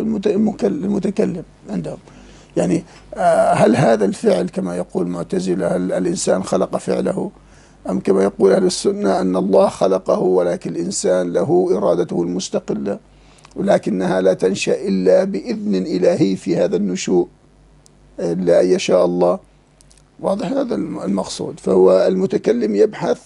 المتكلم عندهم. يعني هل هذا الفعل كما يقول المعتزلة، هل الإنسان خلق فعله، أم كما يقول أهل السنة أن الله خلقه ولكن الإنسان له إرادته المستقلة، ولكنها لا تنشأ إلا بإذن إلهي في هذا النشوء إلا أن يشاء الله. واضح هذا المقصود. فهو المتكلم يبحث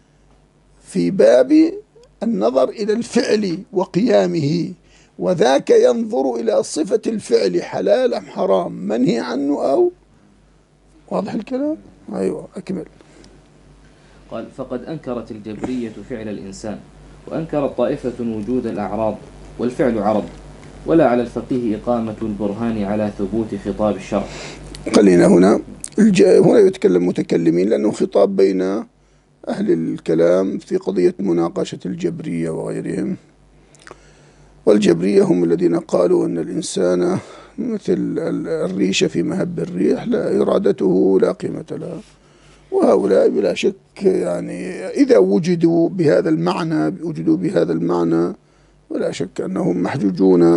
في باب النظر إلى الفعل وقيامه، وذاك ينظر إلى صفة الفعل حلال أم حرام، منهي عنه أو. واضح الكلام؟ أيوة أكمل. قال: فقد أنكرت الجبرية فعل الإنسان، وأنكرت طائفة وجود الأعراض، والفعل عرض، ولا على الفقيه إقامة البرهان على ثبوت خطاب الشرع. خلينا هنا الج... هنا يتكلم متكلمين لأنه خطاب بين أهل الكلام في قضية مناقشة الجبرية وغيرهم. والجبرية هم الذين قالوا أن الإنسان مثل الريشة في مهب الريح، لا إرادته لا قيمة لها. وهؤلاء بلا شك يعني إذا وجدوا بهذا المعنى وجدوا بهذا المعنى ولا شك أنهم محجوجون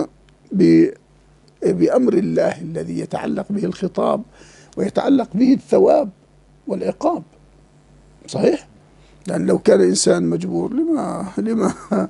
بأمر الله الذي يتعلق به الخطاب ويتعلق به الثواب والعقاب. صحيح؟ لأن لو كان الإنسان مجبور لما لما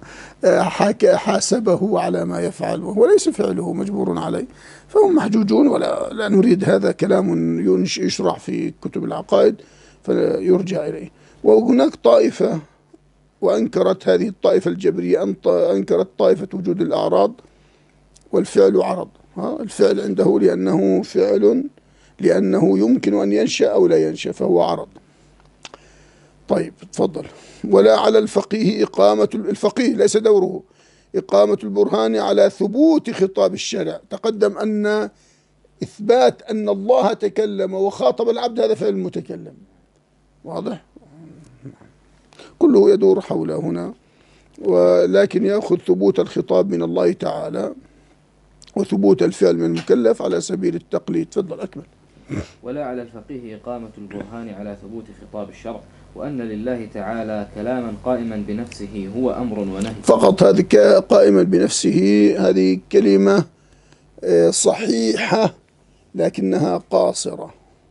حاسبه على ما يفعل وهو ليس فعله مجبور عليه، فهم محجوجون. ولا لا نريد هذا كلام يشرح في كتب العقائد فيرجع إليه. وهناك طائفة وأنكرت، هذه الطائفة الجبرية أنكرت طائفة وجود الأعراض والفعل عرض. الفعل عنده لأنه فعل لأنه يمكن أن ينشأ أو لا ينشأ فهو عرض. طيب تفضل. ولا على الفقيه إقامة الفقيه ليس دوره إقامة البرهان على ثبوت خطاب الشرع. تقدم أن إثبات أن الله تكلم وخاطب العبد هذا فعل المتكلم، واضح؟ كله يدور حول هنا، ولكن يأخذ ثبوت الخطاب من الله تعالى وثبوت الفعل من المكلف على سبيل التقليد. تفضل أكمل. ولا على الفقيه إقامة البرهان على ثبوت خطاب الشرع، وأن لله تعالى كلاما قائما بنفسه هو أمر ونهي فقط. هذه قائما بنفسه هذه كلمة صحيحة لكنها قاصرة.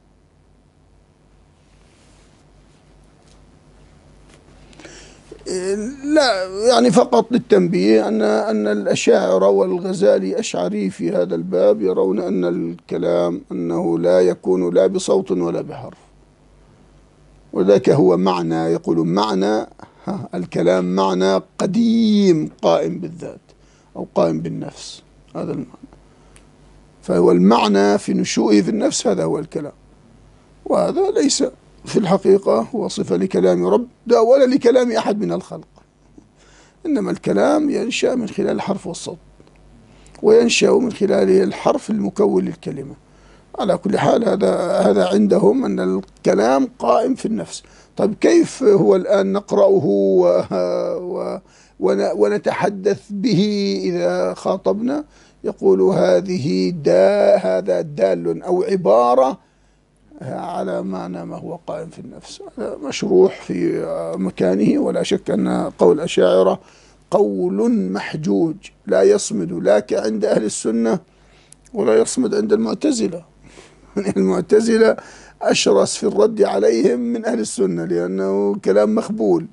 لا يعني فقط للتنبيه أن أن الأشاعرة والغزالي أشعري في هذا الباب يرون أن الكلام أنه لا يكون لا بصوت ولا بحرف، وذاك هو معنى، يقول معنى الكلام معنى قديم قائم بالذات أو قائم بالنفس، هذا المعنى. فهو المعنى في نشوئه في النفس هذا هو الكلام، وهذا ليس في الحقيقة هو صفة لكلام رب ده ولا لكلام أحد من الخلق، إنما الكلام ينشأ من خلال الحرف والصوت، وينشأ من خلاله الحرف المكون للكلمة. على كل حال هذا هذا عندهم أن الكلام قائم في النفس. طيب كيف هو الآن نقرأه و ونتحدث به إذا خاطبنا؟ يقول هذه دا هذا دال أو عبارة على معنى ما هو قائم في النفس. هذا مشروح في مكانه، ولا شك أن قول الأشاعرة قول محجوج لا يصمد لا عند أهل السنة ولا يصمد عند المعتزلة. المعتزلة أشرس في الرد عليهم من أهل السنة لأنه كلام مخبول،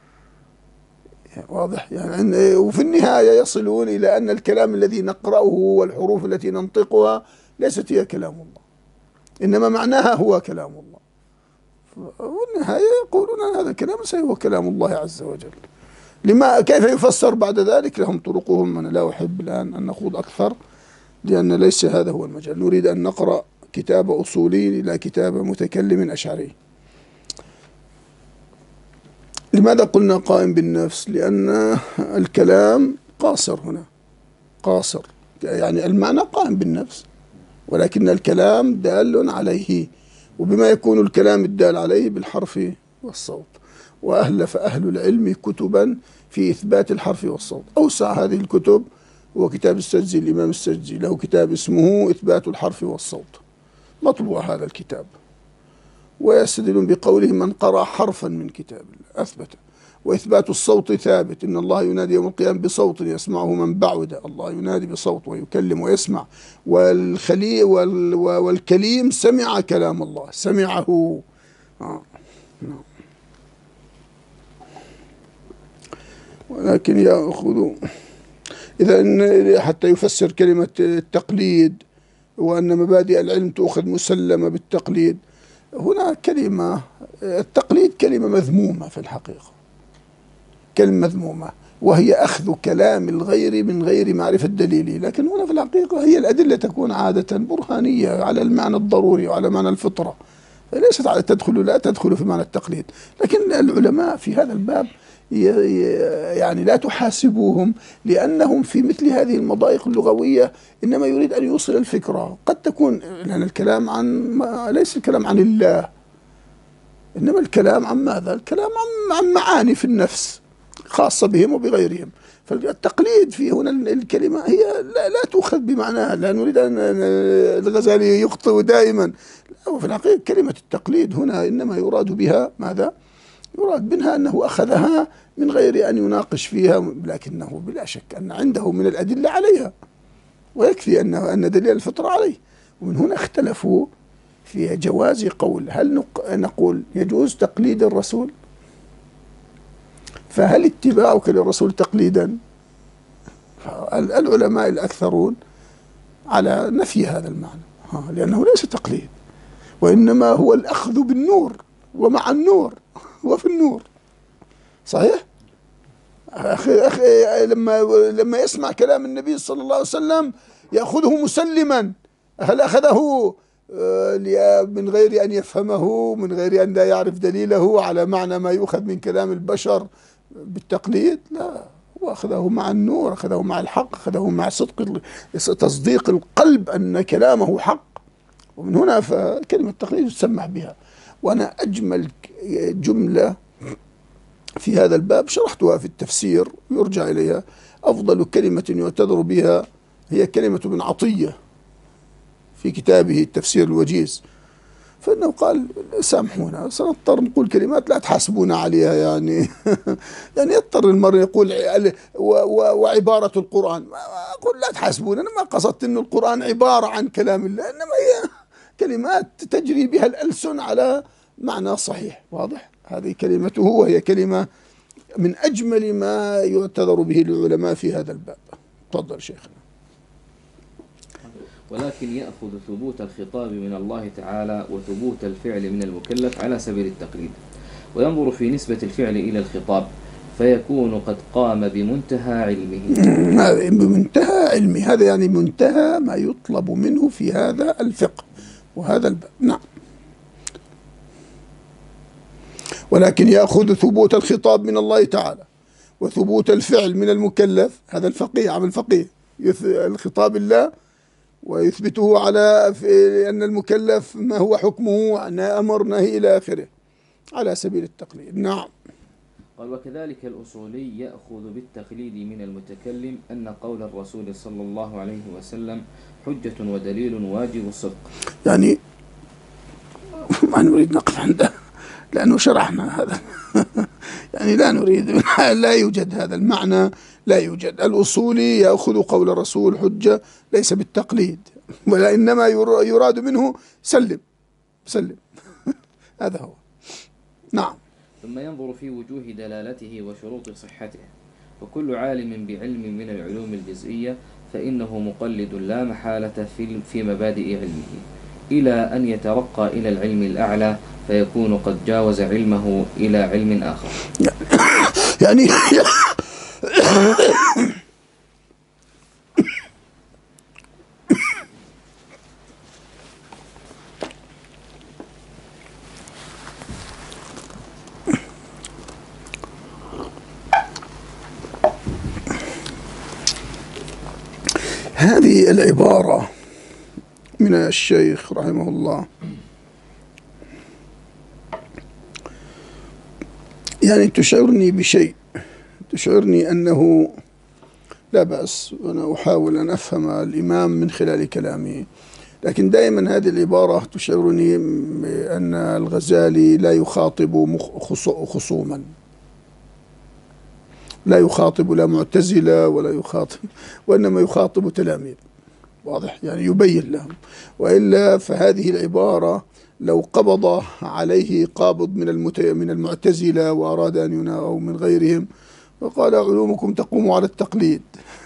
واضح يعني. وفي النهاية يصلون إلى أن الكلام الذي نقرأه والحروف التي ننطقها ليست هي كلام الله، إنما معناها هو كلام الله. والنهاية يقولون أن هذا الكلام هو كلام الله عز وجل. لما كيف يفسر بعد ذلك؟ لهم طرقهم. أنا لا أحب الآن أن نخوض أكثر لأن ليس هذا هو المجال. نريد أن نقرأ كتاب أصولي إلى كتاب متكلم أشعري. لماذا قلنا قائم بالنفس؟ لأن الكلام قاصر هنا، قاصر يعني المعنى قائم بالنفس، ولكن الكلام دال عليه. وبما يكون الكلام الدال عليه بالحرف والصوت. وأهلف أهل العلم كتبا في إثبات الحرف والصوت. أوسع هذه الكتب هو كتاب السجزي، الإمام السجزي له كتاب اسمه إثبات الحرف والصوت، مطبوع هذا الكتاب. ويستدلون بقوله من قرأ حرفا من كتاب الله أثبت. وإثبات الصوت ثابت، إن الله ينادي يوم القيامة بصوت يسمعه من بعد. الله ينادي بصوت ويكلم ويسمع. والخلي وال والكليم سمع كلام الله، سمعه. آه. نعم. ولكن يأخذ إذا حتى يفسر كلمة التقليد وأن مبادئ العلم تؤخذ مسلمة بالتقليد. هنا كلمة التقليد كلمة مذمومة في الحقيقة، كلمة مذمومة، وهي أخذ كلام الغير من غير معرفة دليله. لكن هنا في الحقيقة هي الأدلة تكون عادة برهانية على المعنى الضروري وعلى معنى الفطرة، ليست على تدخل لا تدخل في معنى التقليد. لكن العلماء في هذا الباب يعني لا تحاسبوهم، لأنهم في مثل هذه المضايق اللغوية إنما يريد أن يوصل الفكرة. قد تكون لأن الكلام عن ليس الكلام عن الله، إنما الكلام عن ماذا؟ الكلام عن, عن معاني في النفس خاصة بهم وبغيرهم. فالتقليد في هنا الكلمة هي لا, لا تؤخذ بمعناها، لا نريد أن الغزالي يخطئ دائما، وفي الحقيقة كلمة التقليد هنا إنما يراد بها ماذا؟ يراد منها أنه أخذها من غير أن يناقش فيها، لكنه بلا شك أن عنده من الأدلة عليها، ويكفي أن أن دليل الفطرة عليه. ومن هنا اختلفوا في جواز قول، هل نقول يجوز تقليد الرسول؟ فهل اتباعك للرسول تقليدا؟ العلماء الأكثرون على نفي هذا المعنى، لأنه ليس تقليد، وإنما هو الأخذ بالنور ومع النور وفي النور. صحيح؟ أخي أخي لما لما يسمع كلام النبي صلى الله عليه وسلم يأخذه مسلما، هل أخذه من غير أن يفهمه، من غير أن لا يعرف دليله على معنى ما يؤخذ من كلام البشر بالتقليد؟ لا، وأخذه مع النور، أخذه مع الحق، أخذه مع صدق تصديق القلب أن كلامه حق. ومن هنا فكلمة التقليد يسمح بها. وأنا أجمل جملة في هذا الباب شرحتها في التفسير يرجع إليها، أفضل كلمة يعتذر بها هي كلمة ابن عطية في كتابه التفسير الوجيز، فإنه قال سامحونا سنضطر نقول كلمات لا تحاسبونا عليها، يعني يعني يضطر المرء يقول وعبارة القرآن، أقول لا تحاسبونا، أنا ما قصدت أن القرآن عبارة عن كلام الله، إنما هي كلمات تجري بها الألسن على معنى صحيح واضح. هذه كلمته وهي كلمة من أجمل ما يعتذر به العلماء في هذا الباب. تفضل شيخنا. ولكن يأخذ ثبوت الخطاب من الله تعالى وثبوت الفعل من المكلف على سبيل التقليد، وينظر في نسبة الفعل إلى الخطاب فيكون قد قام بمنتهى علمه. بمنتهى علمه، هذا يعني منتهى ما يطلب منه في هذا الفقه وهذا الباب. نعم. ولكن يأخذ ثبوت الخطاب من الله تعالى وثبوت الفعل من المكلف، هذا الفقيه عمل فقيه، الخطاب الله ويثبته على أن المكلف ما هو حكمه، أمر نهي إلى آخره على سبيل التقليد. نعم. قال وكذلك الأصولي يأخذ بالتقليد من المتكلم أن قول الرسول صلى الله عليه وسلم حجة ودليل واجب الصدق. يعني ما نريد نقف عنده لأنه شرحنا هذا يعني لا نريد، لا يوجد هذا المعنى، لا يوجد. الأصولي يأخذ قول الرسول حجة ليس بالتقليد، ولا إنما يراد منه سلم سلم هذا هو. نعم. ثم ينظر في وجوه دلالته وشروط صحته، وكل عالم بعلم من العلوم الجزئية فإنه مقلد لا محالة في في مبادئ علمه، إلى أن يترقى إلى العلم الأعلى فيكون قد جاوز علمه إلى علم آخر. يعني هذه العبارة من الشيخ رحمه الله يعني تشعرني بشيء، تشعرني أنه لا بأس، وأنا أحاول أن أفهم الإمام من خلال كلامه، لكن دائما هذه العبارة تشعرني أن الغزالي لا يخاطب خصوما، لا يخاطب لا معتزلة ولا يخاطب، وإنما يخاطب تلاميذ واضح، يعني يبين لهم. وإلا فهذه العبارة لو قبض عليه قابض من المت... من المعتزلة وأراد أن ينا أو من غيرهم وقال علومكم تقوم على التقليد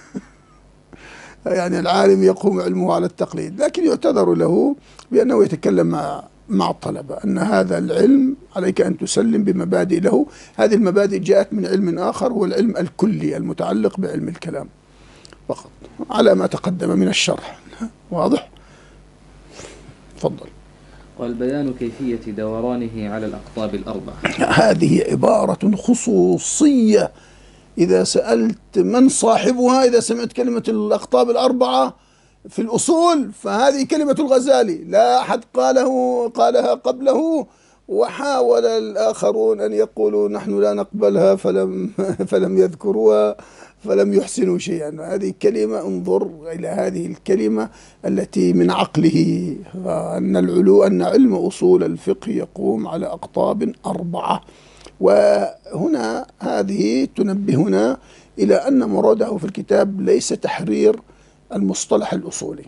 يعني العالم يقوم علمه على التقليد، لكن يعتذر له بأنه يتكلم مع مع الطلبة أن هذا العلم عليك أن تسلم بمبادئ له، هذه المبادئ جاءت من علم آخر هو العلم الكلي المتعلق بعلم الكلام فقط على ما تقدم من الشرح. واضح؟ تفضل. والبيان كيفية دورانه على الأقطاب الأربعة، هذه عبارة خصوصية، إذا سألت من صاحبها، إذا سمعت كلمة الأقطاب الأربعة في الأصول فهذه كلمة الغزالي، لا أحد قاله قالها قبله وحاول الآخرون أن يقولوا نحن لا نقبلها فلم فلم يذكروها، فلم يحسنوا شيئا. هذه كلمة، انظر إلى هذه الكلمة التي من عقله، أن العلو أن علم أصول الفقه يقوم على أقطاب أربعة. وهنا هذه تنبهنا إلى أن مراده في الكتاب ليس تحرير المصطلح الأصولي.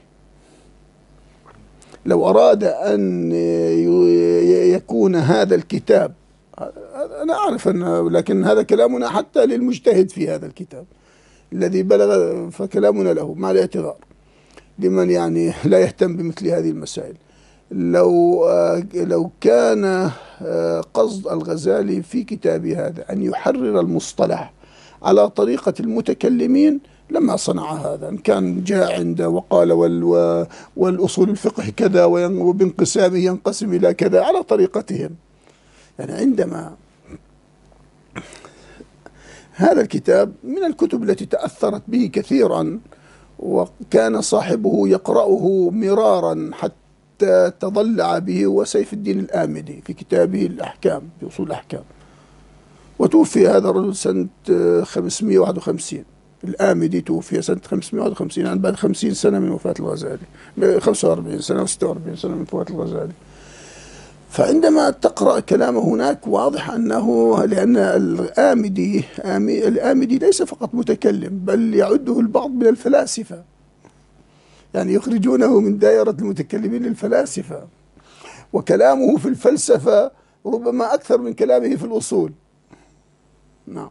لو أراد أن يكون هذا الكتاب، أنا أعرف أن، لكن هذا كلامنا حتى للمجتهد في هذا الكتاب الذي بلغ، فكلامنا له مع الاعتذار لمن يعني لا يهتم بمثل هذه المسائل. لو لو كان قصد الغزالي في كتابه هذا أن يحرر المصطلح على طريقة المتكلمين لما صنع هذا. إن كان جاء عنده وقال وال والأصول الفقه كذا وبانقسامه ينقسم إلى كذا على طريقتهم. يعني عندما هذا الكتاب من الكتب التي تأثرت به كثيرا، وكان صاحبه يقرأه مرارا حتى تضلع به، وسيف الدين الآمدي في كتابه الأحكام، في أصول الأحكام. وتوفي هذا الرجل سنة خمسمائة وواحد وخمسين. الآمدي توفي سنة خمسمائة وواحد وخمسين، يعني بعد خمسين سنة من وفاة الغزالي، خمسة وأربعين سنة وستة وأربعين سنة من وفاة الغزالي. فعندما تقرأ كلامه هناك واضح أنه، لأن الآمدي الآمدي ليس فقط متكلم، بل يعده البعض من الفلاسفة، يعني يخرجونه من دائرة المتكلمين للفلاسفة، وكلامه في الفلسفة ربما أكثر من كلامه في الأصول. نعم.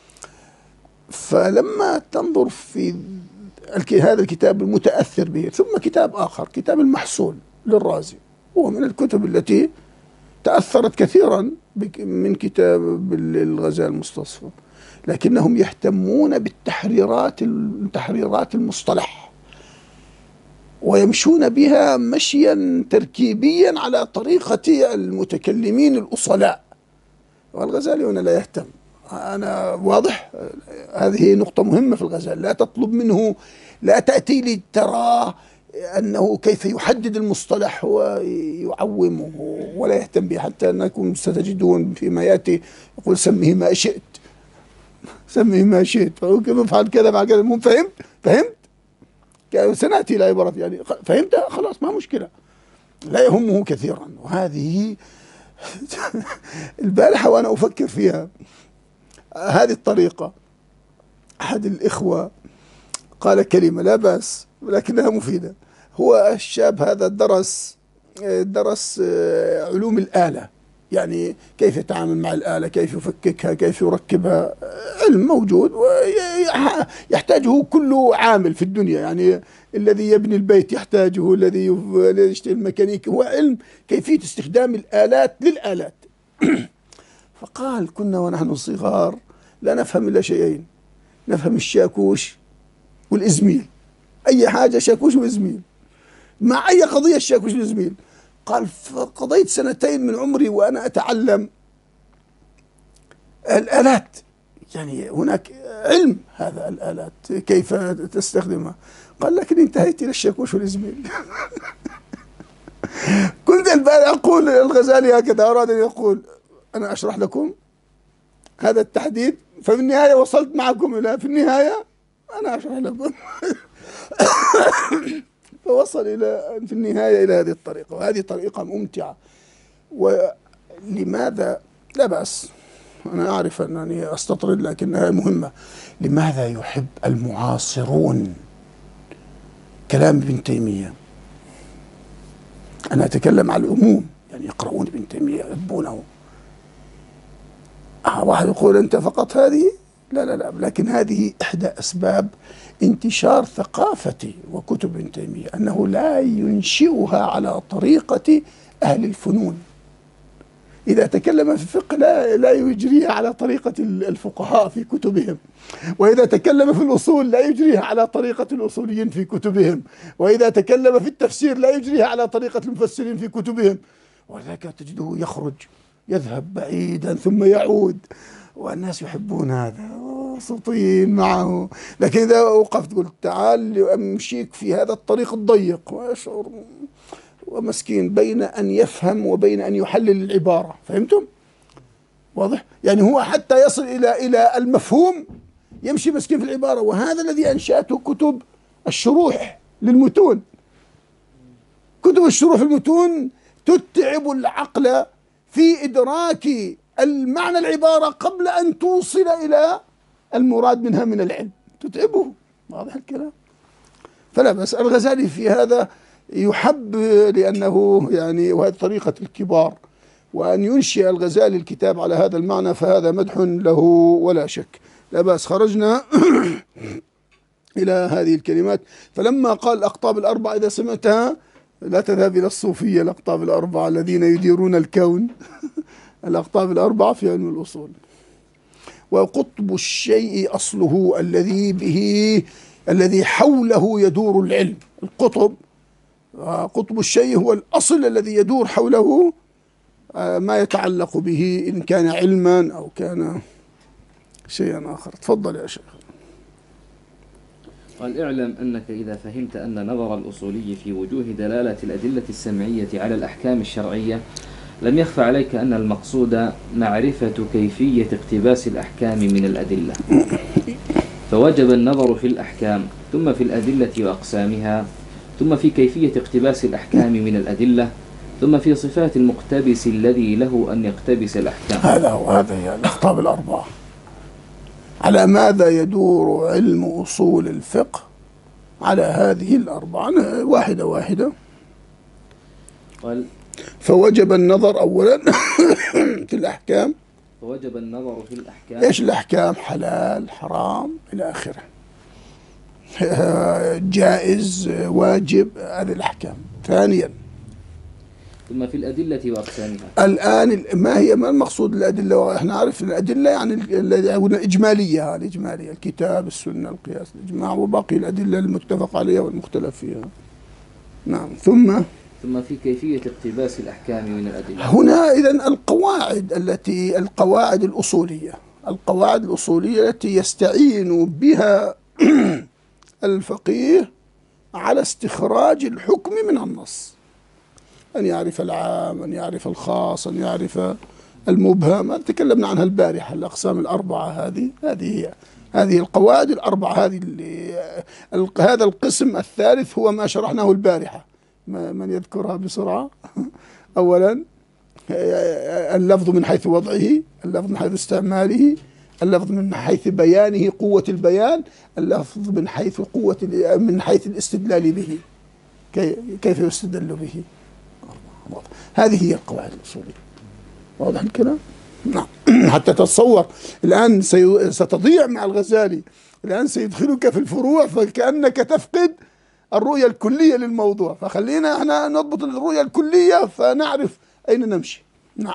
فلما تنظر في هذا الكتاب المتأثر به، ثم كتاب آخر، كتاب المحصول للرازي، هو من الكتب التي تأثرت كثيرا من كتاب الغزال المستصفى، لكنهم يهتمون بالتحريرات تحريرات المصطلح، ويمشون بها مشيا تركيبيا على طريقة المتكلمين الأصلاء. والغزالي هنا لا يهتم. أنا واضح، هذه نقطة مهمة في الغزال. لا تطلب منه، لا تأتي لي تراه أنه كيف يحدد المصطلح ويعومه ولا يهتم به، حتى أنكم ستجدون فيما يأتي يقول سميه ما شئت، سميه ما شئت، فممكن نفعل كذا مع كذا. المهم فهمت فهمت سنأتي إلى عبارة يعني فهمت خلاص، ما مشكلة، لا يهمه كثيرا. وهذه البارحة وأنا أفكر فيها هذه الطريقة، أحد الإخوة قال كلمة لا بأس ولكنها مفيدة. هو الشاب هذا درس درس علوم الآلة، يعني كيف يتعامل مع الآلة، كيف يفككها، كيف يركبها. علم موجود ويحتاجه كل عامل في الدنيا، يعني الذي يبني البيت يحتاجه، الذي يشتري الميكانيك، هو علم كيفية استخدام الآلات للآلات. فقال كنا ونحن صغار لا نفهم إلا شيئين، نفهم الشاكوش والإزميل، أي حاجة شاكوش وإزميل، مع أي قضية الشاكوش والإزميل. قال قضيت سنتين من عمري وأنا أتعلم الآلات، يعني هناك علم هذا الآلات كيف تستخدمها. قال لكن انتهيت إلى الشاكوش والإزميل. كنت البارح أقول الغزالي هكذا، أراد أن يقول أنا أشرح لكم هذا التحديد، ففي النهاية وصلت معكم إلى في النهاية أنا أشرح لكم. فوصل إلى في النهاية إلى هذه الطريقة، وهذه طريقة ممتعة. ولماذا لا بأس، أنا أعرف أنني أستطرد لكنها مهمة. لماذا يحب المعاصرون كلام ابن تيمية؟ أنا أتكلم على العموم، يعني يقرؤون ابن تيمية يحبونه. آه واحد يقول أنت فقط هذه، لا لا لا، لكن هذه إحدى أسباب انتشار ثقافة وكتب ابن تيمية، أنه لا ينشئها على طريقة أهل الفنون. إذا تكلم في الفقه لا لا يجريها على طريقة الفقهاء في كتبهم، وإذا تكلم في الأصول لا يجريها على طريقة الأصوليين في كتبهم، وإذا تكلم في التفسير لا يجريها على طريقة المفسرين في كتبهم. ولذلك تجده يخرج يذهب بعيدا ثم يعود، والناس يحبون هذا مبسوطين معه. لكن إذا وقفت قلت تعال أمشيك في هذا الطريق الضيق وأشعر ومسكين بين أن يفهم وبين أن يحلل العبارة. فهمتم؟ واضح؟ يعني هو حتى يصل إلى إلى المفهوم يمشي مسكين في العبارة. وهذا الذي أنشأته كتب الشروح للمتون. كتب الشروح المتون تتعب العقل في إدراك المعنى العبارة قبل أن توصل إلى المراد منها من العلم، تتعبه. واضح الكلام؟ فلا بس الغزالي في هذا يحب، لأنه يعني وهذه طريقة الكبار، وأن ينشئ الغزالي الكتاب على هذا المعنى فهذا مدح له ولا شك. لا بأس. خرجنا إلى هذه الكلمات. فلما قال الأقطاب الأربعة إذا سمعتها لا تذهب إلى الصوفية. الأقطاب الأربعة الذين يديرون الكون الأقطاب الأربعة في علم الأصول. وقطب الشيء أصله الذي به الذي حوله يدور العلم. القطب قطب الشيء هو الأصل الذي يدور حوله ما يتعلق به، إن كان علما أو كان شيئا آخر. تفضل يا شيخ. قال: اعلم أنك إذا فهمت أن نظر الأصولي في وجوه دلالة الأدلة السمعية على الأحكام الشرعية لم يخفى عليك أن المقصود معرفة كيفية اقتباس الأحكام من الأدلة، فوجب النظر في الأحكام ثم في الأدلة وأقسامها ثم في كيفية اقتباس الأحكام من الأدلة ثم في صفات المقتبس الذي له أن يقتبس الأحكام. هذا هو هذا هي الأقطاب الأربعة. على ماذا يدور علم أصول الفقه؟ على هذه الأربعة واحدة واحدة. قال: فوجب النظر أولا في الأحكام. فوجب النظر في الأحكام. إيش الأحكام؟ حلال، حرام، إلى آخره، جائز، واجب، هذه الأحكام. ثانيا ثم في الأدلة وأقسامها. الآن ما هي ما المقصود الأدلة؟ احنا عارف الأدلة يعني الإجمالية، الإجمالية الكتاب، السنة، القياس، الإجماع، وباقي الأدلة المتفق عليها والمختلف فيها. نعم. ثم ثم في كيفية اقتباس الأحكام من الأدلة. هنا إذن القواعد التي القواعد الأصولية القواعد الأصولية التي يستعين بها الفقيه على استخراج الحكم من النص. أن يعرف العام، أن يعرف الخاص، أن يعرف المبهم. تكلمنا عنها البارحة. الأقسام الأربعة هذه هذه هي هذه القواعد الأربعة. هذه اللي هذا القسم الثالث هو ما شرحناه البارحة. من يذكرها بسرعة؟ أولا اللفظ من حيث وضعه، اللفظ من حيث استعماله، اللفظ من حيث بيانه قوة البيان، اللفظ من حيث قوة من حيث الاستدلال به، كيف يستدل به. هذه هي القواعد الأصولية. واضح الكلام؟ نعم. حتى تتصور الآن ستضيع مع الغزالي. الآن سيدخلك في الفروع فكأنك تفقد الرؤية الكلية للموضوع. فخلينا احنا نضبط الرؤية الكلية فنعرف أين نمشي. نعم.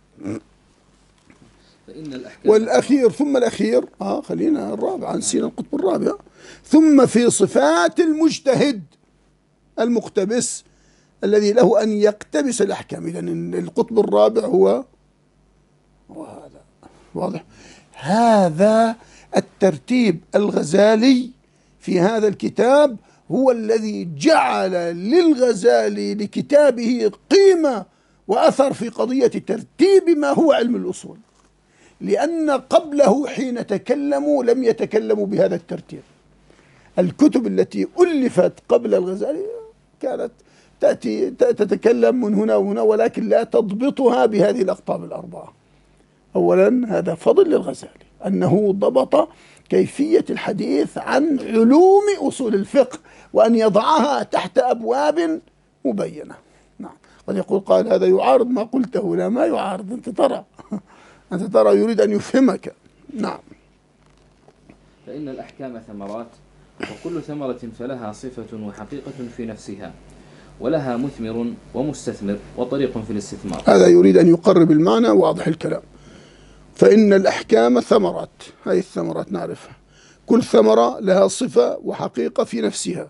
فإن الأحكام والأخير ثم الأخير آه خلينا الرابع، نسينا القطب الرابع. ثم في صفات المجتهد المقتبس الذي له أن يقتبس الأحكام. إذن القطب الرابع هو وهذا. واضح؟ هذا الترتيب الغزالي في هذا الكتاب هو الذي جعل للغزالي لكتابه قيمة وأثر في قضية ترتيب ما هو علم الأصول، لأن قبله حين تكلموا لم يتكلموا بهذا الترتيب. الكتب التي ألفت قبل الغزالي كانت تأتي تتكلم من هنا وهنا ولكن لا تضبطها بهذه الأقطاب الأربعة. أولا هذا فضل للغزالي أنه ضبط كيفية الحديث عن علوم أصول الفقه وأن يضعها تحت أبواب مبينة. نعم. قد يقول قال هذا يعارض ما قلته. لا، ما يعارض. أنت ترى أنت ترى يريد أن يفهمك. نعم. فإن الأحكام ثمرات، وكل ثمرة فلها صفة وحقيقة في نفسها، ولها مثمر ومستثمر وطريق في الاستثمار. هذا يريد أن يقرب المعنى. واضح الكلام. فإن الأحكام ثمرات. هذه الثمرات نعرفها. كل ثمرة لها صفة وحقيقة في نفسها،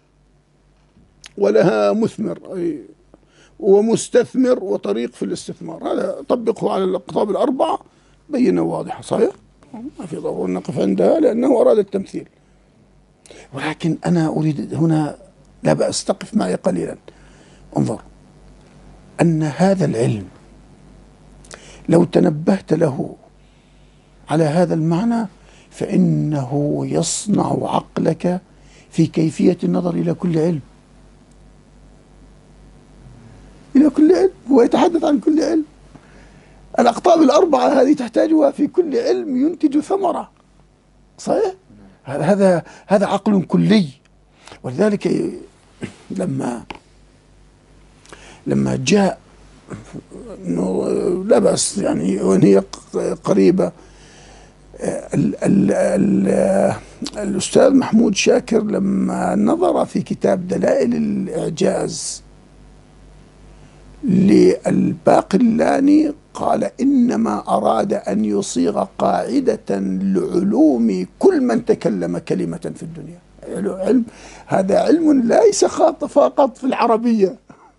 ولها مثمر أي ومستثمر وطريق في الاستثمار. هذا طبقه على الأقطاب الأربعة بينه واضحة. صحيح؟ ما في ضرورة نقف عندها لأنه أراد التمثيل. ولكن أنا أريد هنا لا بأس تقف معي قليلا. انظر أن هذا العلم لو تنبهت له على هذا المعنى فإنه يصنع عقلك في كيفية النظر إلى كل علم، إلى كل علم. هو يتحدث عن كل علم. الأقطاب الأربعة هذه تحتاجها في كل علم ينتج ثمرة. صحيح؟ هذا هذا عقل كلي. ولذلك لما لما جاء، لا بأس يعني وإن هي قريبة، ال ال ال الأستاذ محمود شاكر لما نظر في كتاب دلائل الإعجاز للباقلاني قال إنما أراد أن يصيغ قاعدة لعلوم كل من تكلم كلمة في الدنيا. علم هذا علم ليس فقط في العربية،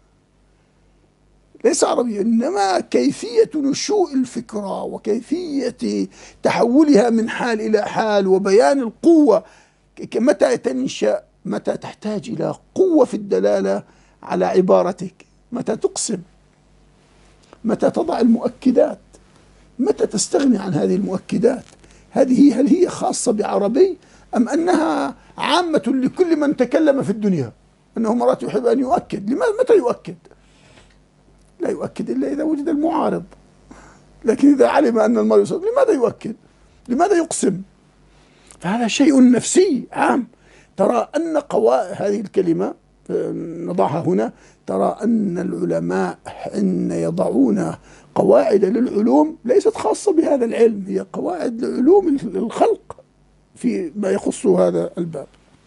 ليس عربية، إنما كيفية نشوء الفكرة وكيفية تحولها من حال إلى حال وبيان القوة، متى تنشأ، متى تحتاج إلى قوة في الدلالة على عبارتك، متى تقسم، متى تضع المؤكدات، متى تستغني عن هذه المؤكدات. هذه هل هي خاصة بعربي أم أنها عامة لكل من تكلم في الدنيا؟ أنه مرات يحب أن يؤكد. لماذا؟ متى يؤكد؟ لا يؤكد إلا إذا وجد المعارض. لكن إذا علم أن المرء يصدق لماذا يؤكد؟ لماذا يقسم؟ فهذا شيء نفسي عام. ترى أن قواعد هذه الكلمة نضعها هنا، ترى أن العلماء حين يضعون قواعد للعلوم ليست خاصة بهذا العلم، هي قواعد لعلوم الخلق في ما يخص هذا الباب.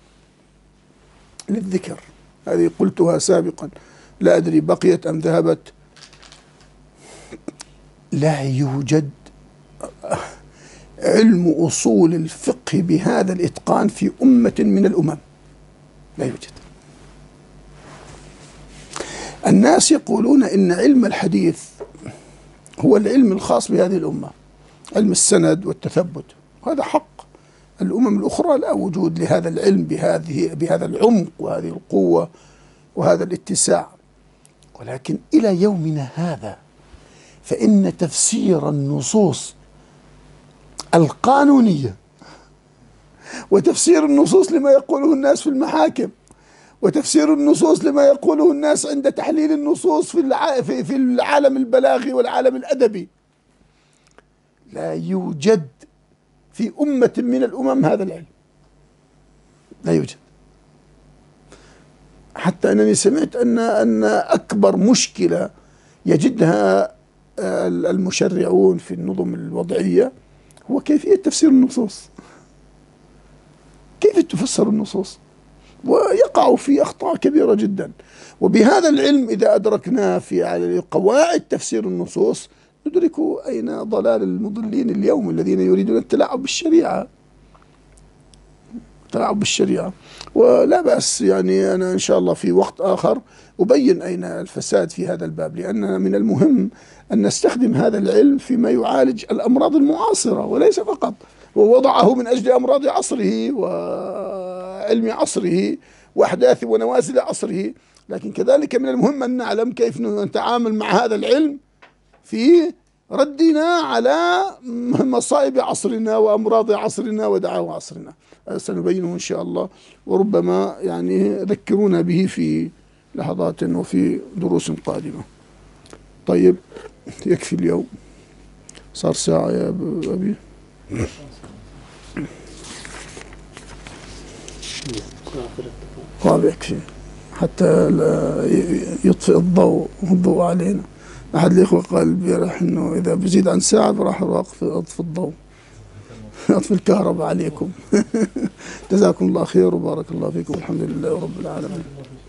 للذكر هذه قلتها سابقا، لا أدري بقيت أم ذهبت. لا يوجد علم أصول الفقه بهذا الإتقان في أمة من الأمم، لا يوجد. الناس يقولون إن علم الحديث هو العلم الخاص بهذه الأمة، علم السند والتثبت، هذا حق. الأمم الأخرى لا وجود لهذا العلم بهذه بهذا العمق وهذه القوة وهذا الاتساع. ولكن إلى يومنا هذا فإن تفسير النصوص القانونية وتفسير النصوص لما يقوله الناس في المحاكم وتفسير النصوص لما يقوله الناس عند تحليل النصوص في في العالم البلاغي والعالم الأدبي، لا يوجد في أمة من الأمم هذا العلم، لا يوجد. حتى أنني سمعت أن أن أكبر مشكلة يجدها المشرعون في النظم الوضعية هو كيفية تفسير النصوص. كيف تفسر النصوص؟ ويقع في أخطاء كبيرة جدا. وبهذا العلم إذا أدركنا في قواعد تفسير النصوص ندرك أين ضلال المضلين اليوم الذين يريدون التلاعب بالشريعة. التلاعب بالشريعة. ولا بأس يعني أنا إن شاء الله في وقت آخر أبين أين الفساد في هذا الباب، لأن من المهم أن نستخدم هذا العلم فيما يعالج الأمراض المعاصرة وليس فقط، ووضعه من أجل أمراض عصره وعلم عصره وأحداث ونوازل عصره، لكن كذلك من المهم أن نعلم كيف نتعامل مع هذا العلم في ردنا على مصائب عصرنا وأمراض عصرنا ودعاوى عصرنا. سنبينه إن شاء الله، وربما يعني ذكرونا به في لحظات وفي دروس قادمة. طيب يكفي اليوم، صار ساعة يا أبي. قال يكفي حتى لا يطفئ الضوء الضوء علينا. أحد الإخوة قال البارح إنه إذا بزيد عن ساعة راح أطفي الضوء، أطفي الكهرباء عليكم. جزاكم الله خير وبارك الله فيكم، والحمد لله رب العالمين.